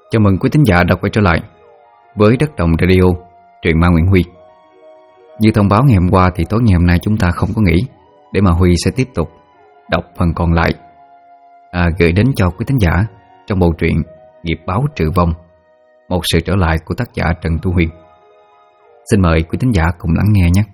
Chào mừng quý thính giả đã quay trở lại với Đất Đồng Radio, truyện ma Nguyễn Huy. Như thông báo ngày hôm qua thì tối ngày hôm nay chúng ta không có nghỉ, để mà Huy sẽ tiếp tục đọc phần còn lại gửi đến cho quý thính giả trong bộ truyện Nghiệp Báo Trừ Vong, một sự trở lại của tác giả Trần Tu Huyền. Xin mời quý thính giả cùng lắng nghe nhé.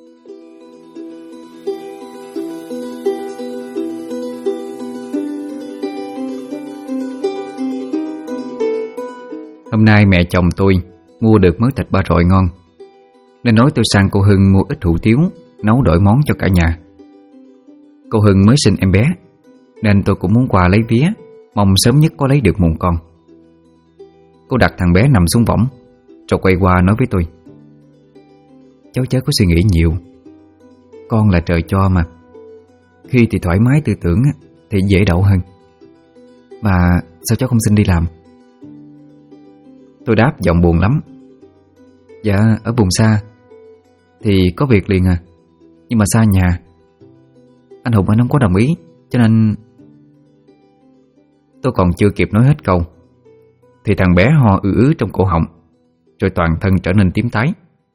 Hôm nay mẹ chồng tôi mua được mớ thịt ba rọi ngon, nên nói tôi sang cô Hưng mua ít hủ tiếu nấu đổi món cho cả nhà. Cô Hưng mới sinh em bé, nên tôi cũng muốn qua lấy vía, mong sớm nhất có lấy được mụn con. Cô đặt thằng bé nằm xuống võng, rồi quay qua nói với tôi: cháu chớ có suy nghĩ nhiều, con là trời cho mà. Khi thì thoải mái tư tưởng thì dễ đậu hơn. Mà sao cháu không xin đi làm? Tôi đáp giọng buồn lắm: dạ ở vùng xa thì có việc liền à, nhưng mà xa nhà. Anh Hùng anh không có đồng ý, cho nên... Tôi còn chưa kịp nói hết câu thì thằng bé ho ứ trong cổ họng, rồi toàn thân trở nên tím tái.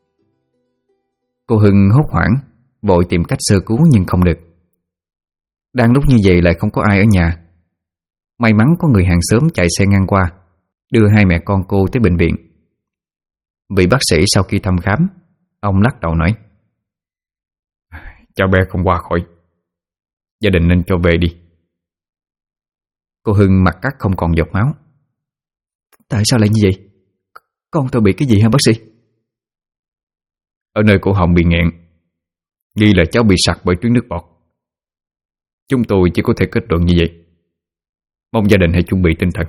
Cô Hưng hốt hoảng vội tìm cách sơ cứu nhưng không được. Đang lúc như vậy lại không có ai ở nhà. May mắn có người hàng xóm chạy xe ngang qua, đưa hai mẹ con cô tới bệnh viện. Vị bác sĩ sau khi thăm khám, ông lắc đầu nói: cháu bé không qua khỏi, gia đình nên cho về đi. Cô Hưng mặt cắt không còn giọt máu. Tại sao lại như vậy? Con tôi bị cái gì hả bác sĩ? Ở nơi cổ họng bị nghẹn, nghi là cháu bị sặc bởi tuyến nước bọt. Chúng tôi chỉ có thể kết luận như vậy. Mong gia đình hãy chuẩn bị tinh thần.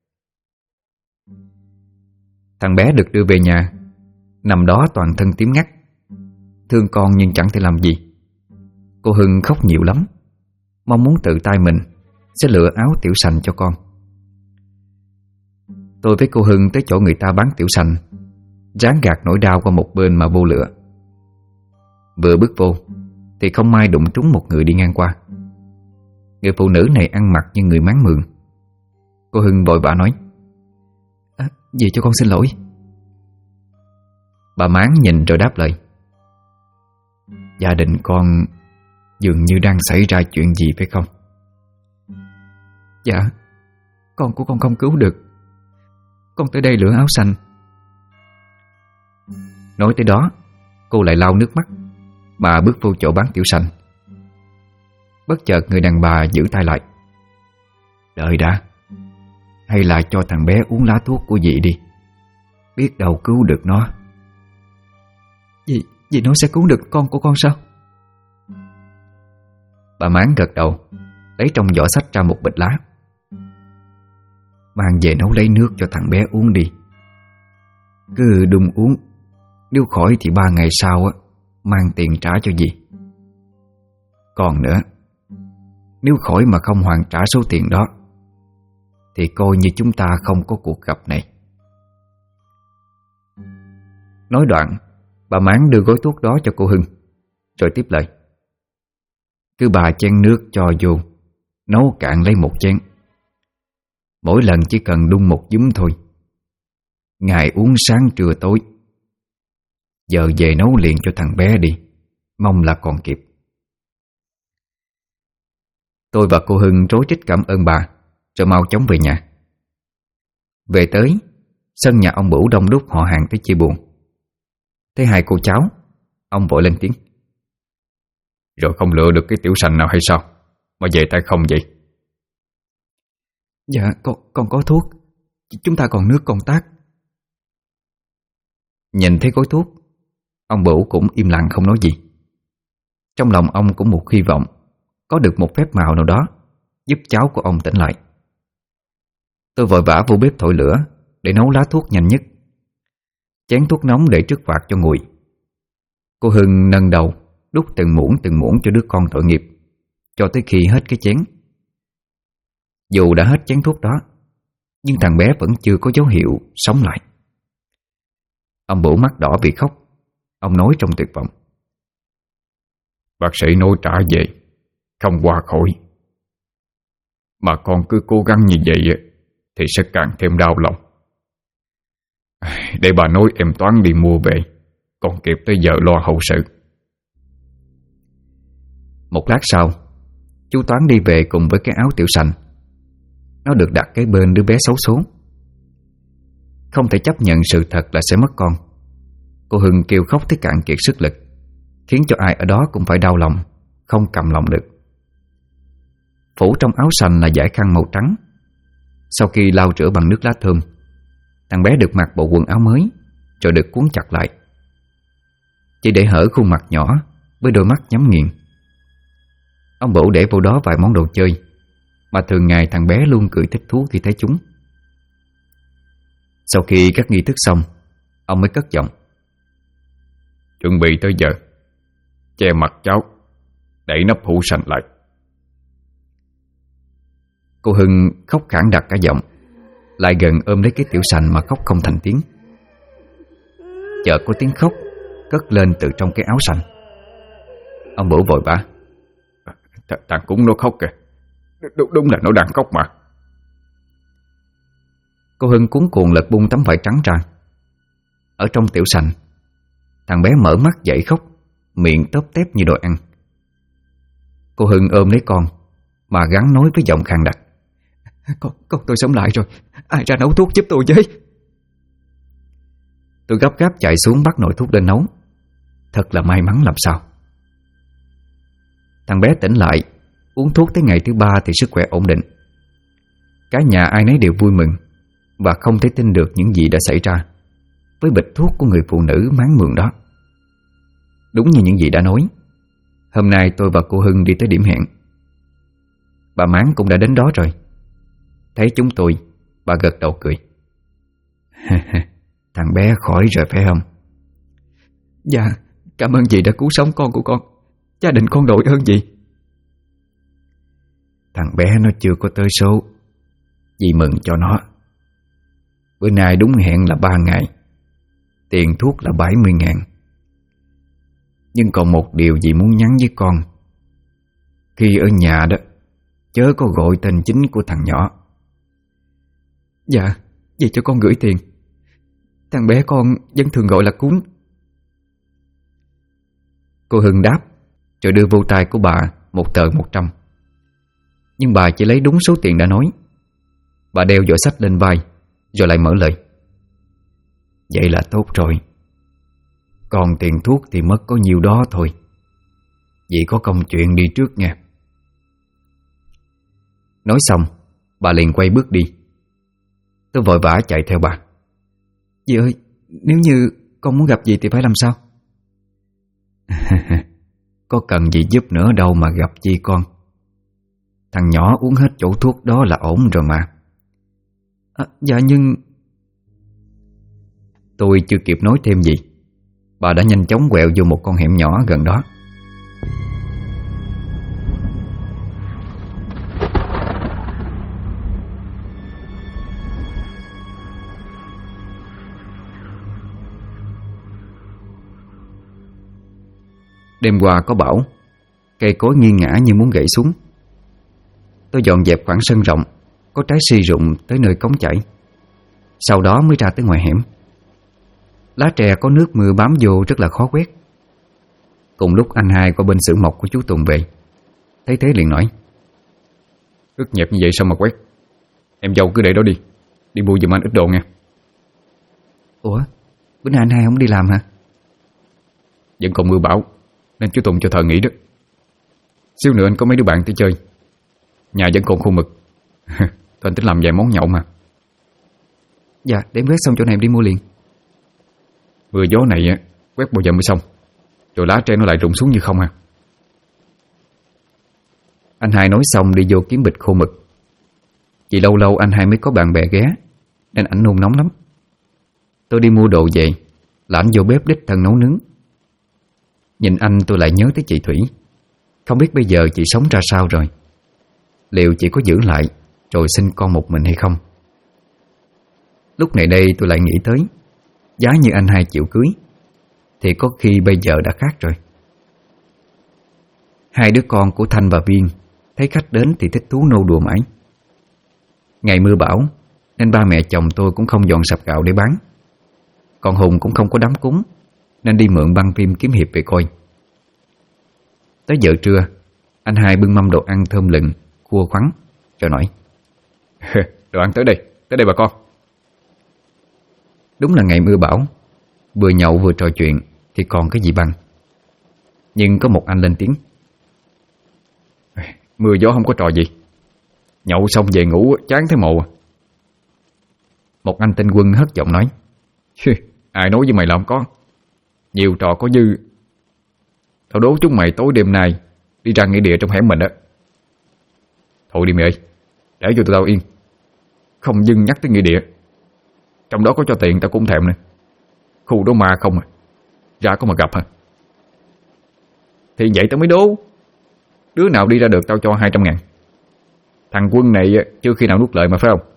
Thằng bé được đưa về nhà, nằm đó toàn thân tím ngắt, thương con nhưng chẳng thể làm gì. Cô Hưng khóc nhiều lắm, mong muốn tự tay mình sẽ lựa áo tiểu sành cho con. Tôi với cô Hưng tới chỗ người ta bán tiểu sành, ráng gạt nỗi đau qua một bên mà vô lựa. Vừa bước vô thì không may đụng trúng một người đi ngang qua. Người phụ nữ này ăn mặc như người máng mượn. Cô Hưng vội vã nói: dì cho con xin lỗi. Bà Máng nhìn rồi đáp lời: gia đình con dường như đang xảy ra chuyện gì phải không? Dạ, con của con không cứu được. Con tới đây lựa áo xanh. Nói tới đó, cô lại lau nước mắt mà bước vô chỗ bán tiểu xanh. Bất chợt người đàn bà giữ tay lại: đợi đã, hay là cho thằng bé uống lá thuốc của dì đi, biết đâu cứu được nó. Dì nói sẽ cứu được con của con sao? Bà Máng gật đầu, lấy trong giỏ xách ra một bịch lá. Mang về nấu lấy nước cho thằng bé uống đi. Cứ đun uống, nếu khỏi thì 3 ngày sau mang tiền trả cho dì. Còn nữa, nếu khỏi mà không hoàn trả số tiền đó thì coi như chúng ta không có cuộc gặp này. Nói đoạn, bà Máng đưa gói thuốc đó cho cô Hưng, rồi tiếp lời: cứ 3 chén nước cho vô, nấu cạn lấy 1 chén. Mỗi lần chỉ cần đun 1 giúm thôi. Ngày uống sáng trưa tối. Giờ về nấu liền cho thằng bé đi, mong là còn kịp. Tôi và cô Hưng rối rít cảm ơn bà, rồi mau chóng về nhà. Về tới, sân nhà ông Bửu đông đúc họ hàng tới chia buồn. Thấy 2 cô cháu, ông vội lên tiếng: rồi không lựa được cái tiểu sành nào hay sao mà về tay không vậy? Dạ con có thuốc, chúng ta còn nước còn tát. Nhìn thấy gói thuốc, ông Bửu cũng im lặng không nói gì. Trong lòng ông cũng một hy vọng có được một phép màu nào đó giúp cháu của ông tỉnh lại. Tôi vội vã vô bếp thổi lửa để nấu lá thuốc nhanh nhất. Chén thuốc nóng để trước vạc cho nguội. Cô Hưng nâng đầu đút từng muỗng cho đứa con tội nghiệp, cho tới khi hết cái chén. Dù đã hết chén thuốc đó, nhưng thằng bé vẫn chưa có dấu hiệu sống lại. Ông Bửu mắt đỏ vì khóc. Ông nói trong tuyệt vọng: bác sĩ nói trả về, không qua khỏi. Mà con cứ cố gắng như vậy thì sẽ càng thêm đau lòng. Để bà nói em Toán đi mua về, còn kịp tới giờ lo hậu sự. Một lát sau, chú Toán đi về cùng với cái áo Tiểu Sành. Nó được đặt kế bên đứa bé xấu số. Không thể chấp nhận sự thật là sẽ mất con, cô Hưng kêu khóc tới cạn kiệt sức lực, khiến cho ai ở đó cũng phải đau lòng, không cầm lòng được. Phủ trong áo sành là dải khăn màu trắng. Sau khi lau rửa bằng nước lá thơm, thằng bé được mặc bộ quần áo mới, rồi được cuốn chặt lại, chỉ để hở khuôn mặt nhỏ với đôi mắt nhắm nghiền. Ông Bửu để vô đó vài món đồ chơi mà thường ngày thằng bé luôn cười thích thú khi thấy chúng. Sau khi các nghi thức xong, ông mới cất giọng: Chuẩn bị tới giờ, che mặt cháu, đẩy nắp hũ sành lại. Cô Hưng khóc khản đặc cả giọng, lại gần ôm lấy cái Tiểu Sành mà khóc không thành tiếng. Chợt có tiếng khóc cất lên từ trong cái áo sành. Ông Bửu vội vã: Thằng Cúng nó khóc kìa. Đúng là nó đang khóc mà. Cô Hưng cuống cuồng lật bung tấm vải trắng ra. Ở trong Tiểu Sành, thằng bé mở mắt dậy khóc, miệng tớp tép như đồ ăn. Cô Hưng ôm lấy con mà gắng nói với giọng khàn đặc: Con tôi sống lại rồi, ai ra nấu thuốc giúp tôi với. Tôi gấp gáp chạy xuống bắt nồi thuốc lên nấu. Thật là may mắn làm sao. Thằng bé tỉnh lại, uống thuốc tới ngày thứ 3 thì sức khỏe ổn định. Cả nhà ai nấy đều vui mừng và không thể tin được những gì đã xảy ra với bịch thuốc của người phụ nữ máng mường đó. Đúng như những gì đã nói, hôm nay tôi và cô Hưng đi tới điểm hẹn. Bà Máng cũng đã đến đó rồi. Thấy chúng tôi, bà gật đầu cười. Thằng bé khỏi rồi phải không? Dạ, cảm ơn dì đã cứu sống con của con. Gia đình con đội ơn dì. Thằng bé nó chưa có tới số, dì mừng cho nó. Bữa nay đúng hẹn là 3 ngày, tiền thuốc là 70.000. Nhưng còn một điều dì muốn nhắn với con: khi ở nhà đó, chớ có gọi tên chính của thằng nhỏ. Dạ, dì cho con gửi tiền. Thằng bé con vẫn thường gọi là Cún. Cô Hưng đáp, rồi đưa vô tay của bà một tờ 100. Nhưng bà chỉ lấy đúng số tiền đã nói. Bà đeo giỏ xách lên vai, rồi lại mở lời: Vậy là tốt rồi. Còn tiền thuốc thì mất có nhiêu đó thôi. Dì có công chuyện đi trước nha. Nói xong, bà liền quay bước đi. Tôi vội vã chạy theo bà. Dì ơi, nếu như con muốn gặp dì thì phải làm sao? Có cần gì giúp nữa đâu mà gặp chi con. Thằng nhỏ uống hết chỗ thuốc đó là ổn rồi mà. Dạ nhưng... Tôi chưa kịp nói thêm gì, bà đã nhanh chóng quẹo vô một con hẻm nhỏ gần đó. Đêm qua có bão, cây cối nghiêng ngã như muốn gãy xuống. Tôi dọn dẹp khoảng sân rộng có trái si rụng tới nơi cống chảy, sau đó mới ra tới ngoài hẻm. Lá tre có nước mưa bám vô rất là khó quét. Cùng lúc anh Hai qua bên xưởng mộc của chú Tùng về, thấy thế liền nói: Ướt nhẹp như vậy sao mà quét? Em dâu cứ để đó đi, đi mua giùm anh ít đồ nha. Ủa, bữa nay anh Hai không đi làm hả? Vẫn còn mưa bão nên chú Tùng cho thợ nghỉ đó. Xíu nữa anh có mấy đứa bạn tới chơi, nhà vẫn còn khô mực. Tôi tính làm vài món nhậu mà. Dạ, để em quét xong chỗ này em đi mua liền. Mưa gió này quét bao giờ mới xong, rồi lá tre nó lại rụng xuống như không à. Anh Hai nói xong đi vô kiếm bịch khô mực. Chỉ lâu lâu anh Hai mới có bạn bè ghé, nên ảnh nôn nóng lắm. Tôi đi mua đồ về là ảnh vô bếp đích thân nấu nướng. Nhìn anh tôi lại nhớ tới chị Thủy. Không biết bây giờ chị sống ra sao rồi, liệu chị có giữ lại rồi sinh con một mình hay không. Lúc này đây tôi lại nghĩ tới, giá như anh Hai chịu cưới thì có khi bây giờ đã khác rồi. Hai đứa con của Thanh và Viên thấy khách đến thì thích thú nô đùa mãi. Ngày mưa bão nên ba mẹ chồng tôi cũng không dọn sạp gạo để bán. Còn Hùng cũng không có đám cúng, nên đi mượn băng phim kiếm hiệp về coi. Tới giờ trưa, anh hai bưng mâm đồ ăn thơm lừng, cua khoắn, rồi nói: Đồ ăn tới đây bà con. Đúng là ngày mưa bão, vừa nhậu vừa trò chuyện thì còn cái gì bằng. Nhưng có một anh lên tiếng: Mưa gió không có trò gì, nhậu xong về ngủ chán thấy mồ. Một anh tên Quân hất giọng nói: Ai nói với mày là không có. Nhiều trò có dư. Tao đố chúng mày tối đêm nay đi ra nghĩa địa trong hẻm mình á. Thôi đi mày ơi, để cho tụi tao yên. Không dưng nhắc tới nghĩa địa. Trong đó có cho tiền tao cũng thèm nè. Khu đó ma không à, ra có mà gặp hả? Thì vậy tao mới đố. Đứa nào đi ra được tao cho 200.000. Thằng Quân này chưa khi nào nuốt lời mà phải không?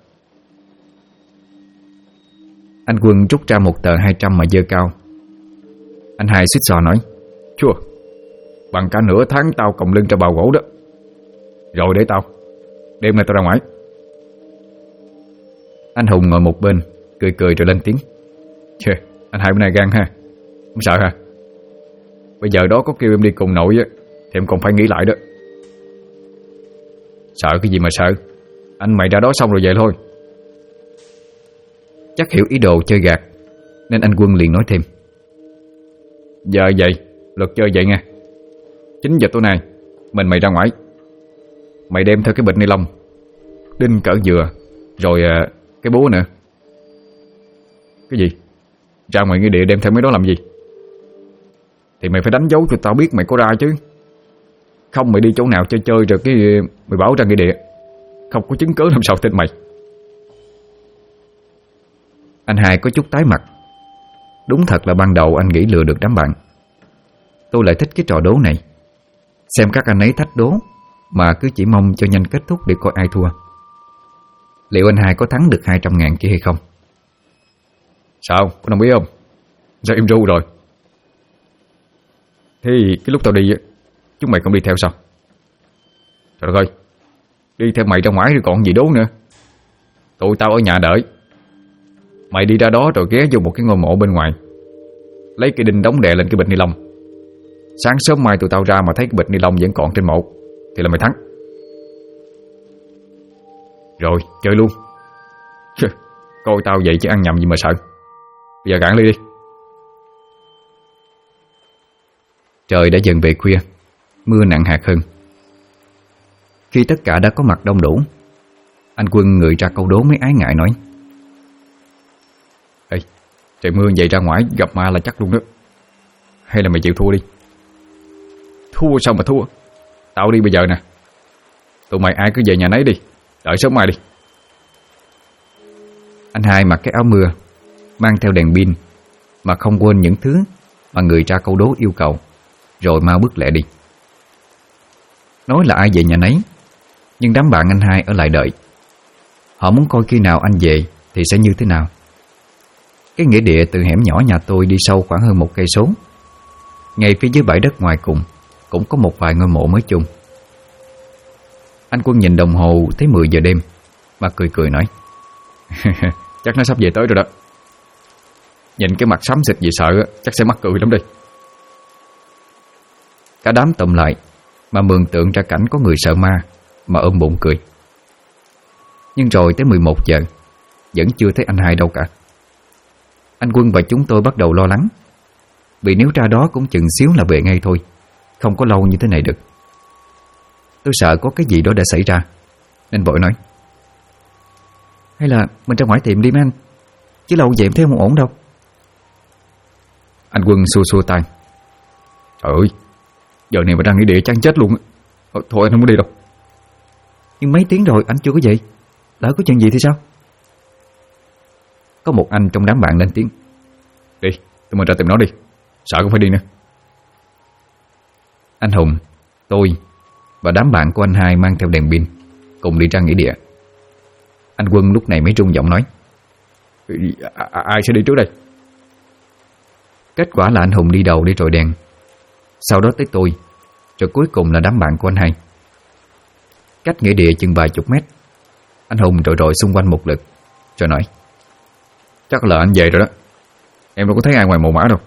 Anh Quân rút ra một tờ 200 mà giơ cao. Anh hai xích xò nói: Chua, bằng cả nửa tháng tao còng lưng cho bào gỗ đó. Rồi để tao, đêm nay tao ra ngoài. Anh Hùng ngồi một bên, cười cười rồi lên tiếng: Anh hai bữa nay gan ha. Không sợ hả? Bây giờ đó có kêu em đi cùng nội á thì em còn phải nghĩ lại đó. Sợ cái gì mà sợ. Anh mày ra đó xong rồi về thôi. Chắc hiểu ý đồ chơi gạt, nên anh Quân liền nói thêm: Giờ vậy, luật chơi vậy nha. 9 giờ tối nay mày ra ngoài. Mày đem theo cái bịch ni lông, đinh cỡ dừa, rồi cái búa nữa. Cái gì? Ra ngoài nghĩa địa đem theo mấy đó làm gì? Thì mày phải đánh dấu cho tao biết mày có ra chứ. Không mày đi chỗ nào chơi rồi cái mày bảo ra nghĩa địa, không có chứng cứ làm sao tin mày. Anh hai có chút tái mặt. Đúng thật là ban đầu anh nghĩ lừa được đám bạn. Tôi lại thích cái trò đố này. Xem các anh ấy thách đố mà cứ chỉ mong cho nhanh kết thúc để coi ai thua. Liệu anh hai có thắng được 200.000 kia hay không? Sao? Có đồng ý không? Sao im ru rồi? Thế cái lúc tao đi chúng mày không đi theo sao? Trời đất ơi, đi theo mày ra ngoài rồi còn gì đố nữa. Tụi tao ở nhà đợi. Mày đi ra đó rồi ghé vô một cái ngôi mộ bên ngoài, lấy cái đinh đóng đè lên cái bịch ni lông. Sáng sớm mai tụi tao ra mà thấy cái bịch ni lông vẫn còn trên mộ thì là mày thắng. Rồi chơi luôn. Coi tao vậy chứ ăn nhầm gì mà sợ. Bây giờ gạn ly đi. Trời đã dần về khuya, mưa nặng hạt hơn. Khi tất cả đã có mặt đông đủ, anh Quân ngự ra câu đố mới ái ngại nói: Ê, trời mưa vậy ra ngoài gặp ma là chắc luôn đó. Hay là mày chịu thua đi? Thua sao mà thua? Tao đi bây giờ nè. Tụi mày ai cứ về nhà nấy đi, đợi sớm mai đi. Anh hai mặc cái áo mưa, mang theo đèn pin, mà không quên những thứ mà người ra câu đố yêu cầu, rồi mau bước lẹ đi. Nói là ai về nhà nấy, nhưng đám bạn anh hai ở lại đợi. Họ muốn coi khi nào anh về thì sẽ như thế nào. Cái nghĩa địa từ hẻm nhỏ nhà tôi đi sâu khoảng hơn 1 cây số. Ngay phía dưới bãi đất ngoài cùng cũng có một vài ngôi mộ mới chung. Anh Quân nhìn đồng hồ thấy 10 giờ đêm mà cười cười nói: Chắc nó sắp về tới rồi đó. Nhìn cái mặt xám xịt gì sợ chắc sẽ mắc cười lắm đây. Cả đám tụm lại mà mường tượng ra cảnh có người sợ ma mà ôm bụng cười. Nhưng rồi tới 11 giờ vẫn chưa thấy anh hai đâu cả. Anh Quân và chúng tôi bắt đầu lo lắng, vì nếu ra đó cũng chừng xíu là về ngay thôi, không có lâu như thế này được. Tôi sợ có cái gì đó đã xảy ra, nên vội nói: Hay là mình ra ngoài tìm đi mấy anh, chứ lâu vậy em thấy không ổn đâu. Anh Quân xua xua tay: Trời ơi, giờ này mà đang nghĩa địa chắc chết luôn. Thôi anh không có đi đâu. Nhưng mấy tiếng rồi anh chưa có dậy, lỡ có chuyện gì thì sao? Có một anh trong đám bạn lên tiếng: Đi, tụi mình ra tìm nó đi, sợ cũng phải đi nữa. Anh Hùng, tôi và đám bạn của anh hai mang theo đèn pin cùng đi ra nghĩa địa. Anh Quân lúc này mới rung giọng nói: Ai sẽ đi trước đây? Kết quả là anh Hùng đi đầu đi rọi đèn, sau đó tới tôi, rồi cuối cùng là đám bạn của anh hai. Cách nghĩa địa chừng vài chục mét, anh Hùng rọi xung quanh một lượt rồi nói: Chắc là anh về rồi đó. Em đâu có thấy ai ngoài mồ mã đâu.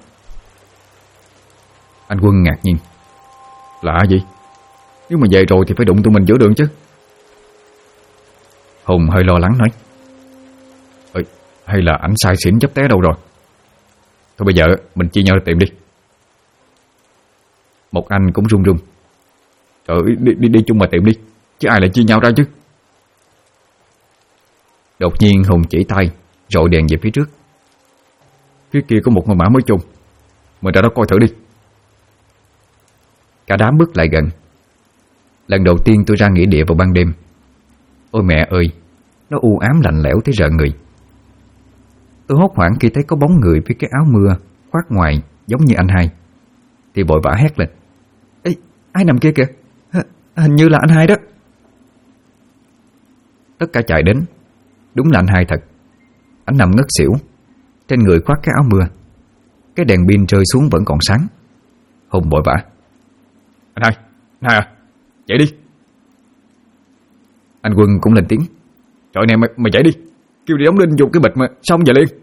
Anh Quân ngạc nhiên. Lạ gì? Nếu mà về rồi thì phải đụng tụi mình giữa đường chứ. Hùng hơi lo lắng nói. Hay là ảnh sai xỉn chấp té đâu rồi? Thôi bây giờ mình chia nhau tìm đi. Một anh cũng run run. Trời ơi, đi chung mà tìm đi, chứ ai lại chia nhau ra chứ. Đột nhiên Hùng chỉ tay rọi đèn về phía trước. Phía kia có một ngôi mã mới chung, mình ra đó coi thử đi. Cả đám bước lại gần. Lần đầu tiên tôi ra nghĩa địa vào ban đêm. Ôi mẹ ơi, nó u ám lạnh lẽo tới rợn người. Tôi hốt hoảng khi thấy có bóng người với cái áo mưa khoác ngoài giống như anh Hai, thì vội vã hét lên. Ê, ai nằm kia kìa, hình như là anh Hai đó. Tất cả chạy đến. Đúng là anh Hai thật. Anh nằm ngất xỉu, trên người khoác cái áo mưa. Cái đèn pin rơi xuống vẫn còn sáng. Hùng vội vã. Anh Hai à, dậy đi. Anh Quân cũng lên tiếng. Trời nè, mày dậy đi, kêu đi đóng đinh dùng cái bịch mà xong về liền.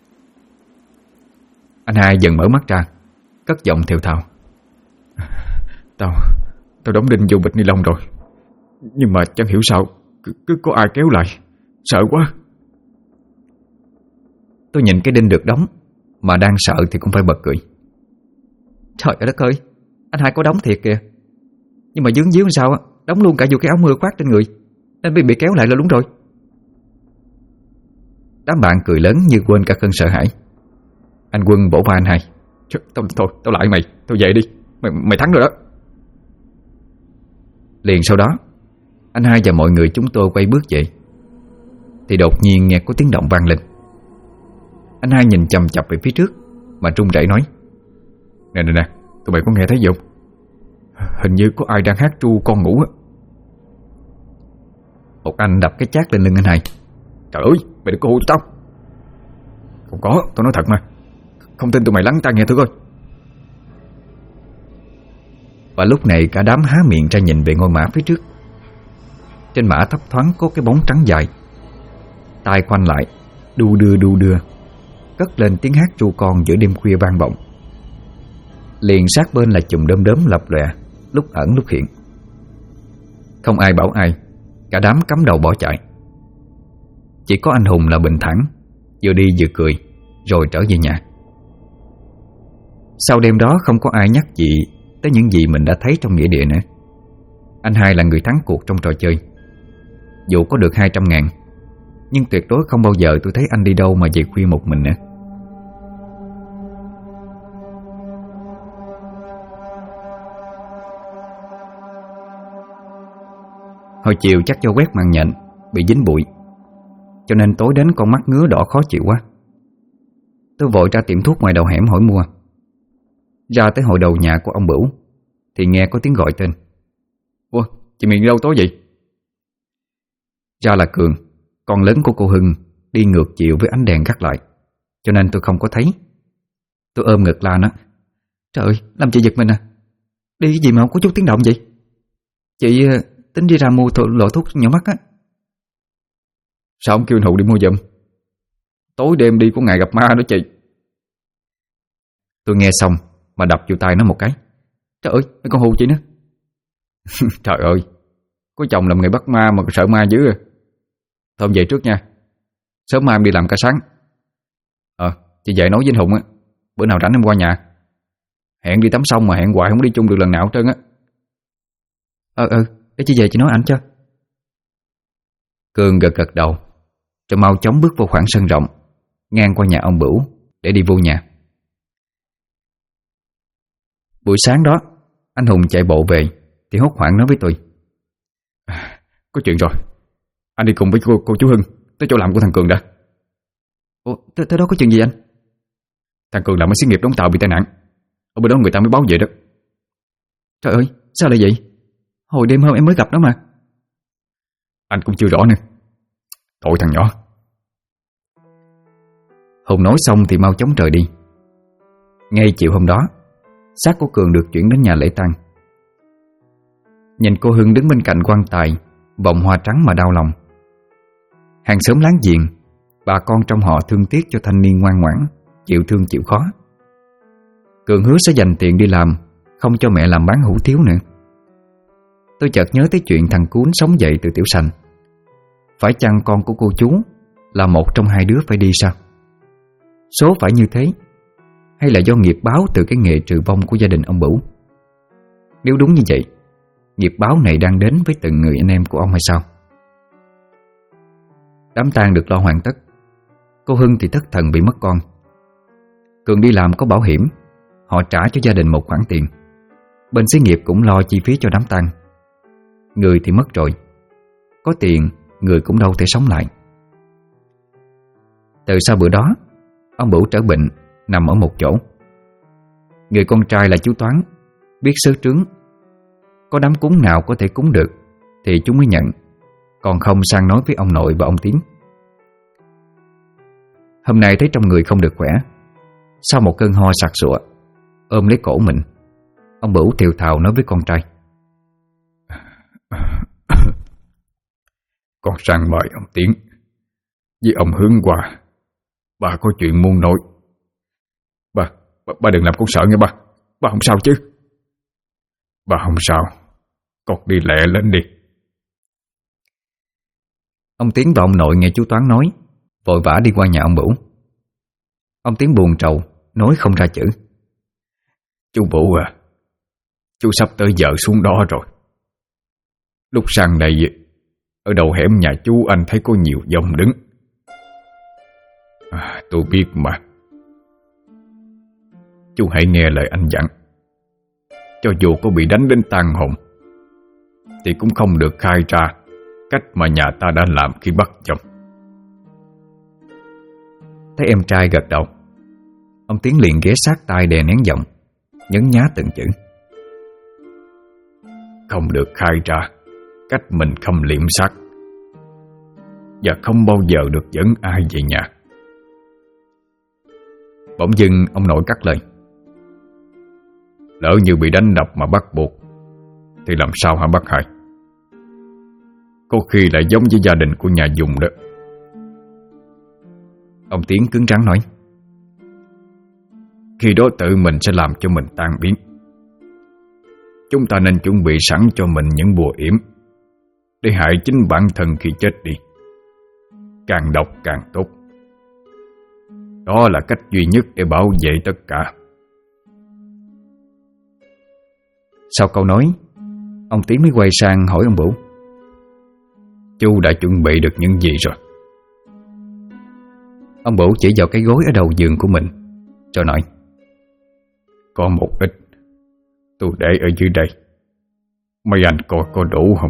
Anh Hai dần mở mắt ra, cất giọng thều thào. Tao đóng đinh vô bịch ni lông rồi, nhưng mà chẳng hiểu sao cứ có ai kéo lại, sợ quá. Tôi nhìn cái đinh được đóng mà đang sợ thì cũng phải bật cười. Trời đất ơi, anh Hai có đóng thiệt kìa. Nhưng mà dướng díu làm sao á, đóng luôn cả vô cái áo mưa khoác trên người, nên bị kéo lại là đúng rồi. Đám bạn cười lớn như quên cả cơn sợ hãi. Anh Quân bổ vai anh Hai. Tao lại mày, tao về đi, mày thắng rồi đó. Liền sau đó, anh Hai và mọi người chúng tôi quay bước về, thì đột nhiên nghe có tiếng động vang lên. Anh Hai nhìn chằm chằm về phía trước mà run rẩy nói. Nè, tụi mày có nghe thấy gì không? Hình như có ai đang hát ru con ngủ á. Một anh đập cái chát lên lưng anh Hai. Trời ơi, mày đừng có hù tao. Không có, tao nói thật mà. Không tin tụi mày lắng tai nghe thử coi. Và lúc này cả đám há miệng ra nhìn về ngôi mã phía trước. Trên mã thấp thoáng có cái bóng trắng dài, tay khoanh lại, đu đưa, cất lên tiếng hát ru con giữa đêm khuya vang vọng. Liền sát bên là chùm đom đóm lập lòe, lúc ẩn lúc hiện. Không ai bảo ai, cả đám cắm đầu bỏ chạy. Chỉ có anh Hùng là bình thản, vừa đi vừa cười, rồi trở về nhà. Sau đêm đó không có ai nhắc gì tới những gì mình đã thấy trong nghĩa địa nữa. Anh Hai là người thắng cuộc trong trò chơi. Dù có được 200.000, nhưng tuyệt đối không bao giờ tôi thấy anh đi đâu mà về khuya một mình nữa. Hồi chiều chắc do quét màn nhện bị dính bụi, cho nên tối đến con mắt ngứa đỏ khó chịu quá. Tôi vội ra tiệm thuốc ngoài đầu hẻm hỏi mua. Ra tới hội đầu nhà của ông Bửu thì nghe có tiếng gọi tên. Ủa, chị Miền đi đâu tối vậy? Ra là Cường, con lớn của cô Hưng, đi ngược chiều với ánh đèn gắt lại, cho nên tôi không có thấy. Tôi ôm ngực la nó. Trời ơi, làm chị giật mình à. Đi cái gì mà không có chút tiếng động vậy? Chị tính đi ra mua lọ thuốc nhỏ mắt á. Sao không kêu anh Hụ đi mua giùm? Tối đêm đi có ngày gặp ma đó chị. Tôi nghe xong mà đập vô tay nó một cái. Trời ơi, mấy con hù chị nữa. Trời ơi, có chồng làm nghề bắt ma mà sợ ma dữ à. Thôi về trước nha, sớm mai em đi làm ca sáng. Chị về nói với anh Hùng á, bữa nào rảnh em qua nhà. Hẹn đi tắm xong mà hẹn hoài không đi chung được lần nào hết trơn á. Để chị về chị nói anh cho. Cường gật đầu, rồi mau chóng bước vào khoảng sân rộng ngang qua nhà ông Bửu để đi vô nhà. Buổi sáng đó, anh Hùng chạy bộ về thì hốt hoảng nói với tôi. Có chuyện rồi, anh đi cùng với cô chú Hưng tới chỗ làm của thằng Cường đã. Ủa, tới đó có chuyện gì anh? Thằng Cường làm ở xí nghiệp đóng tàu bị tai nạn, ở bên đó người ta mới báo về đó. Trời ơi, sao lại vậy? Hồi đêm hôm em mới gặp nó mà. Anh cũng chưa rõ nữa. Tội thằng nhỏ. Hùng nói xong thì mau chóng rời đi. Ngay chiều hôm đó, xác của Cường được chuyển đến nhà lễ tang. Nhìn cô Hưng đứng bên cạnh quan tài, vòng hoa trắng mà đau lòng. Hàng xóm láng giềng, bà con trong họ thương tiếc cho thanh niên ngoan ngoãn, chịu thương chịu khó. Cường hứa sẽ dành tiền đi làm, không cho mẹ làm bán hủ tiếu nữa. Tôi chợt nhớ tới chuyện thằng Cuốn sống dậy từ tiểu sành. Phải chăng con của cô chú là một trong hai đứa phải đi sao? Số phải như thế, hay là do nghiệp báo từ cái nghề trừ vong của gia đình ông Bửu? Nếu đúng như vậy, nghiệp báo này đang đến với từng người anh em của ông hay sao? Đám tang được lo hoàn tất. Cô Hưng thì thất thần bị mất con. Cường đi làm có bảo hiểm, họ trả cho gia đình một khoản tiền. Bên xí nghiệp cũng lo chi phí cho đám tang. Người thì mất rồi, có tiền người cũng đâu thể sống lại. Từ sau bữa đó, ông Bửu trở bệnh, nằm ở một chỗ. Người con trai là chú Toán biết sớ trướng, có đám cúng nào có thể cúng được thì chúng mới nhận, còn không sang nói với ông nội và ông Tiến. Hôm nay thấy trong người không được khỏe, sau một cơn ho sặc sụa, ôm lấy cổ mình, ông Bửu thều thào nói với con trai: Con sang mời ông Tiến với ông Hướng qua, bà có chuyện muốn nói. Bà đừng làm con sợ nghe bà. Bà không sao chứ? Bà không sao, con đi lẹ lên đi. Ông Tiến và ông nội nghe chú Toán nói, vội vã đi qua nhà ông Bửu. Ông Tiến buồn rầu, nói không ra chữ. Chú Bửu à, chú sắp tới giờ xuống đó rồi. Lúc sang đây, ở đầu hẻm nhà chú anh thấy có nhiều dòng đứng. Tôi biết mà. Chú hãy nghe lời anh dặn. Cho dù có bị đánh đến tàn hồn thì cũng không được khai ra cách mà nhà ta đã làm khi bắt chồng. Thấy em trai gật đầu, ông Tiến liền ghé sát tai đè nén giọng, nhấn nhá từng chữ: Không được khai ra cách mình không liệm xác, và không bao giờ được dẫn ai về nhà. Bỗng dưng ông nội cắt lời: Lỡ như bị đánh đập mà bắt buộc thì làm sao hả bác Hai? Có khi lại giống với gia đình của nhà Dùng đó. Ông Tiến cứng rắn nói: Khi đó tự mình sẽ làm cho mình tan biến. Chúng ta nên chuẩn bị sẵn cho mình những bùa yểm để hại chính bản thân khi chết đi. Càng độc càng tốt. Đó là cách duy nhất để bảo vệ tất cả. Sau câu nói, ông Tiến mới quay sang hỏi ông Bửu: Chú đã chuẩn bị được những gì rồi? Ông Bửu chỉ vào cái gối ở đầu giường của mình, rồi nói: Có một ít, tôi để ở dưới đây. Mấy anh coi có đủ không?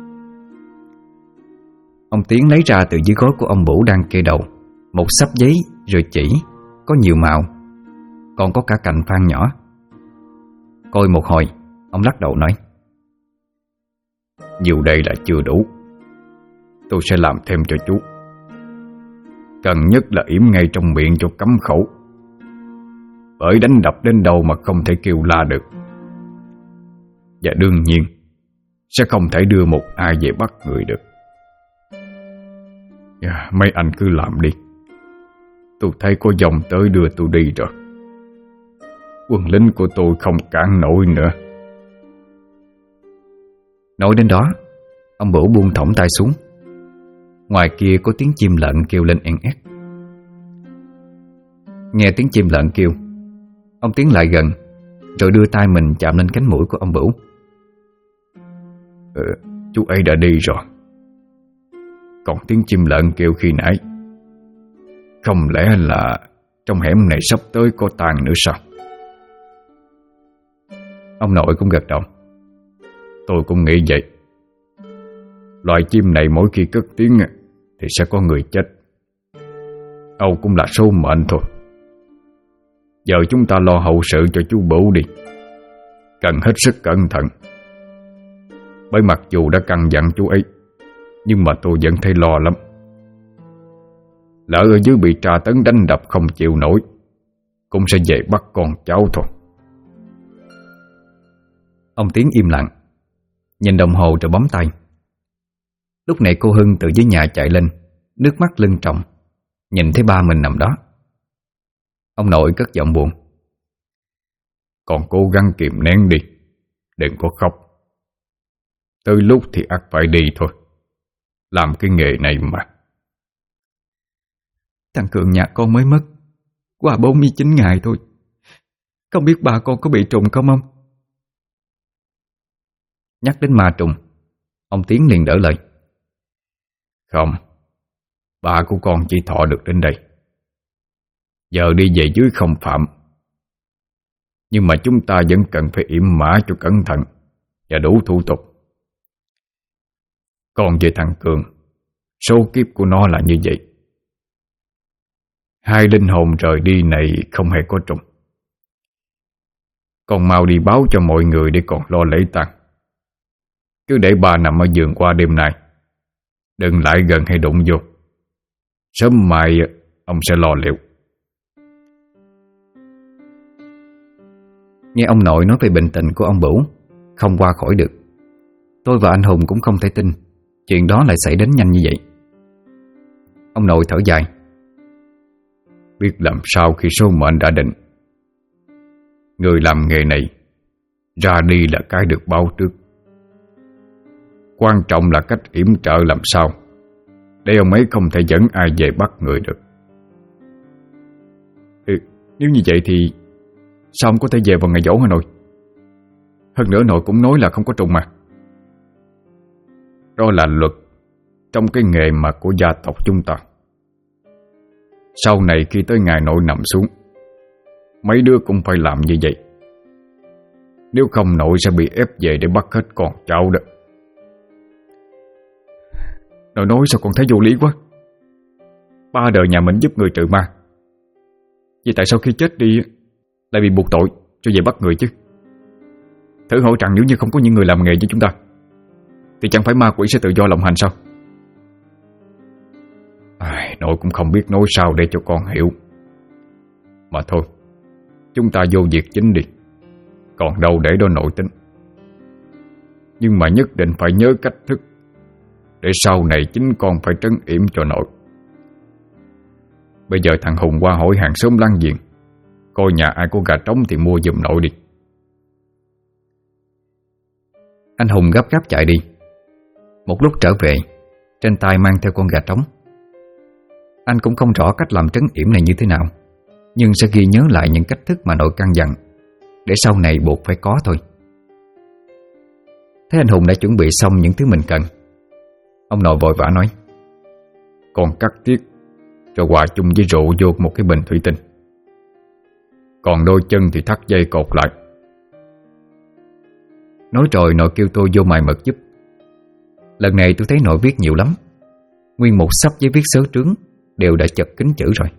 Ông Tiến lấy ra từ dưới gối của ông Bửu đang kê đầu một xấp giấy rồi chỉ, có nhiều màu, còn có cả cành phan nhỏ. Coi một hồi, ông lắc đầu nói: Nhiều đây là chưa đủ. Tôi sẽ làm thêm cho chú. Cần nhất là yểm ngay trong miệng cho cấm khẩu, bởi đánh đập đến đâu mà không thể kêu la được. Và đương nhiên sẽ không thể đưa một ai về bắt người được. Mấy anh cứ làm đi. Tôi thấy có dòng tới đưa tôi đi rồi. Quân lính của tôi không cản nổi nữa. Nói đến đó, ông Bửu buông thõng tay xuống. Ngoài kia có tiếng chim lợn kêu lên en ét. Nghe tiếng chim lợn kêu, ông tiến lại gần, rồi đưa tay mình chạm lên cánh mũi của ông Bửu. Chú ấy đã đi rồi. Còn tiếng chim lợn kêu khi nãy, không lẽ là trong hẻm này sắp tới có tang nữa sao? Ông nội cũng gật đầu. Tôi cũng nghĩ vậy. Loài chim này mỗi khi cất tiếng thì sẽ có người chết. Âu cũng là số mệnh thôi. Giờ chúng ta lo hậu sự cho chú Bửu đi. Cần hết sức cẩn thận. Bởi mặc dù đã căn dặn chú ấy, nhưng mà tôi vẫn thấy lo lắm. Lỡ ở dưới bị tra tấn đánh đập không chịu nổi, cũng sẽ về bắt con cháu thôi. Ông Tiến im lặng, nhìn đồng hồ rồi bấm tay. Lúc này cô Hưng từ dưới nhà chạy lên, nước mắt lưng tròng, nhìn thấy ba mình nằm đó. Ông nội cất giọng buồn. Còn cố gắng kìm nén đi, đừng có khóc. Tới lúc thì ắt phải đi thôi. Làm cái nghề này mà. Thằng Cường nhà con mới mất qua 49 ngày thôi. Không biết ba con có bị trùng không không? Nhắc đến ma trùng, ông Tiến liền đỡ lời. Không, ba của con chỉ thọ được đến đây. Giờ đi về dưới không phạm. Nhưng mà chúng ta vẫn cần phải yểm mã cho cẩn thận và đủ thủ tục. Còn về thằng Cường, số kiếp của nó là như vậy. 2 linh hồn rời đi này không hề có trùng. Con mau đi báo cho mọi người để còn lo lễ tang. Cứ để ba nằm ở giường qua đêm nay, đừng lại gần hay đụng vô. Sớm mai ông sẽ lo liệu. Nghe ông nội nói về bệnh tình của ông Bửu không qua khỏi được, tôi và anh Hùng cũng không thể tin chuyện đó lại xảy đến nhanh như vậy. Ông nội thở dài. Biết làm sao khi số mệnh đã định. Người làm nghề này ra đi là cái được báo trước. Quan trọng là cách yểm trợ làm sao để ông ấy không thể dẫn ai về bắt người được. Nếu như vậy thì sao ông có thể về vào ngày giỗ hả nội? Hơn nữa nội cũng nói là không có trùng mà. Đó là luật trong cái nghề mà của gia tộc chúng ta. Sau này khi tới ngày nội nằm xuống, mấy đứa cũng phải làm như vậy. Nếu không nội sẽ bị ép về để bắt hết con cháu đó. Nội nói sao con thấy vô lý quá. 3 đời nhà mình giúp người trừ ma, vì tại sao khi chết đi lại bị buộc tội cho về bắt người chứ? Thử hỏi rằng nếu như không có những người làm nghề với chúng ta thì chẳng phải ma quỷ sẽ tự do lộng hành sao? Nội cũng không biết nói sao để cho con hiểu. Mà thôi, chúng ta vô việc chính đi, còn đâu để đó nội tính. Nhưng mà nhất định phải nhớ cách thức để sau này chính con phải trấn yểm cho nội. Bây giờ thằng Hùng qua hỏi hàng xóm láng giềng, coi nhà ai có gà trống thì mua giùm nội đi. Anh Hùng gấp gáp chạy đi. Một lúc trở về, trên tay mang theo con gà trống. Anh cũng không rõ cách làm trấn yểm này như thế nào, nhưng sẽ ghi nhớ lại những cách thức mà nội căn dặn, để sau này buộc phải có thôi. Thấy anh Hùng đã chuẩn bị xong những thứ mình cần, ông nội vội vã nói: Con cắt tiết rồi hòa chung với rượu vô một cái bình thủy tinh. Còn đôi chân thì thắt dây cột lại. Nói rồi nội kêu tôi vô mài mực giúp. Lần này tôi thấy nội viết nhiều lắm. Nguyên một xấp giấy viết sớ trướng đều đã chật kín chữ rồi.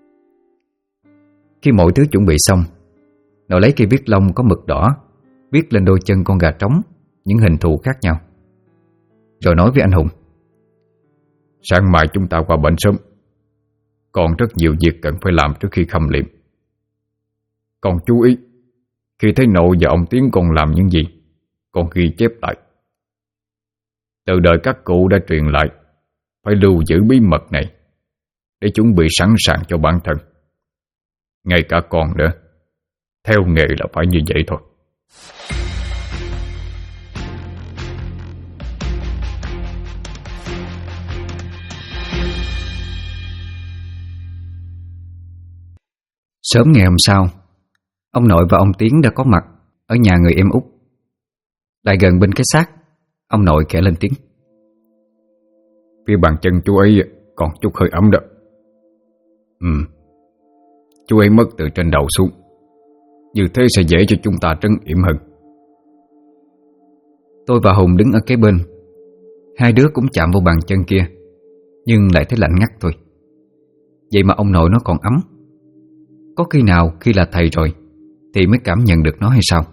Khi mọi thứ chuẩn bị xong, nội lấy cây viết lông có mực đỏ viết lên đôi chân con gà trống những hình thù khác nhau, rồi nói với anh Hùng: Sáng mai chúng ta qua bệnh sớm. Còn rất nhiều việc cần phải làm trước khi khâm liệm. Con chú ý, khi thấy nội và ông Tiến con làm những gì, con ghi chép lại. Từ đời các cụ đã truyền lại, phải lưu giữ bí mật này để chuẩn bị sẵn sàng cho bản thân. Ngay cả con nữa, theo nghề là phải như vậy thôi. Sớm ngày hôm sau, ông nội và ông Tiến đã có mặt ở nhà người em út. Lại gần bên cái xác, ông nội khẽ lên tiếng: Phía bàn chân chú ấy còn chút hơi ấm đó. Chú ấy mất từ trên đầu xuống, như thế sẽ dễ cho chúng ta trấn yểm hơn. Tôi và Hùng đứng ở kế bên. Hai đứa cũng chạm vào bàn chân kia, nhưng lại thấy lạnh ngắt thôi. Vậy mà ông nội nó còn ấm. Có khi nào khi là thầy rồi thì mới cảm nhận được nó hay sao?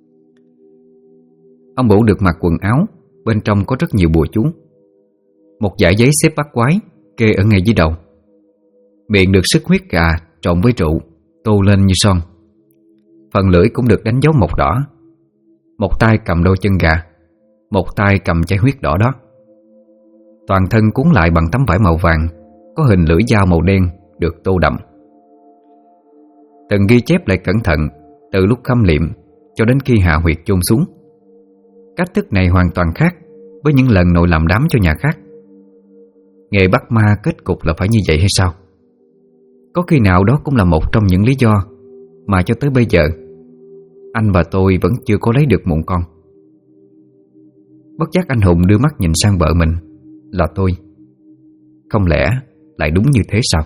Ông Bửu được mặc quần áo, bên trong có rất nhiều bùa chú. Một dải giấy xếp bắt quái kê ở ngay dưới đầu. Miệng được sức huyết gà trộn với rượu tô lên như son. Phần lưỡi cũng được đánh dấu mộc đỏ. Một tay cầm đôi chân gà, một tay cầm chai huyết đỏ đó. Toàn thân cuốn lại bằng tấm vải màu vàng, có hình lưỡi dao màu đen được tô đậm. từng ghi chép lại cẩn thận từ lúc khâm liệm cho đến khi hạ huyệt chôn xuống. Cách thức này hoàn toàn khác với những lần nội làm đám cho nhà khác. Nghề bắt ma kết cục là phải như vậy hay sao? Có khi nào đó cũng là một trong những lý do mà cho tới bây giờ anh và tôi vẫn chưa có lấy được mụn con. Bất giác anh Hùng đưa mắt nhìn sang vợ mình là tôi. Không lẽ lại đúng như thế sao?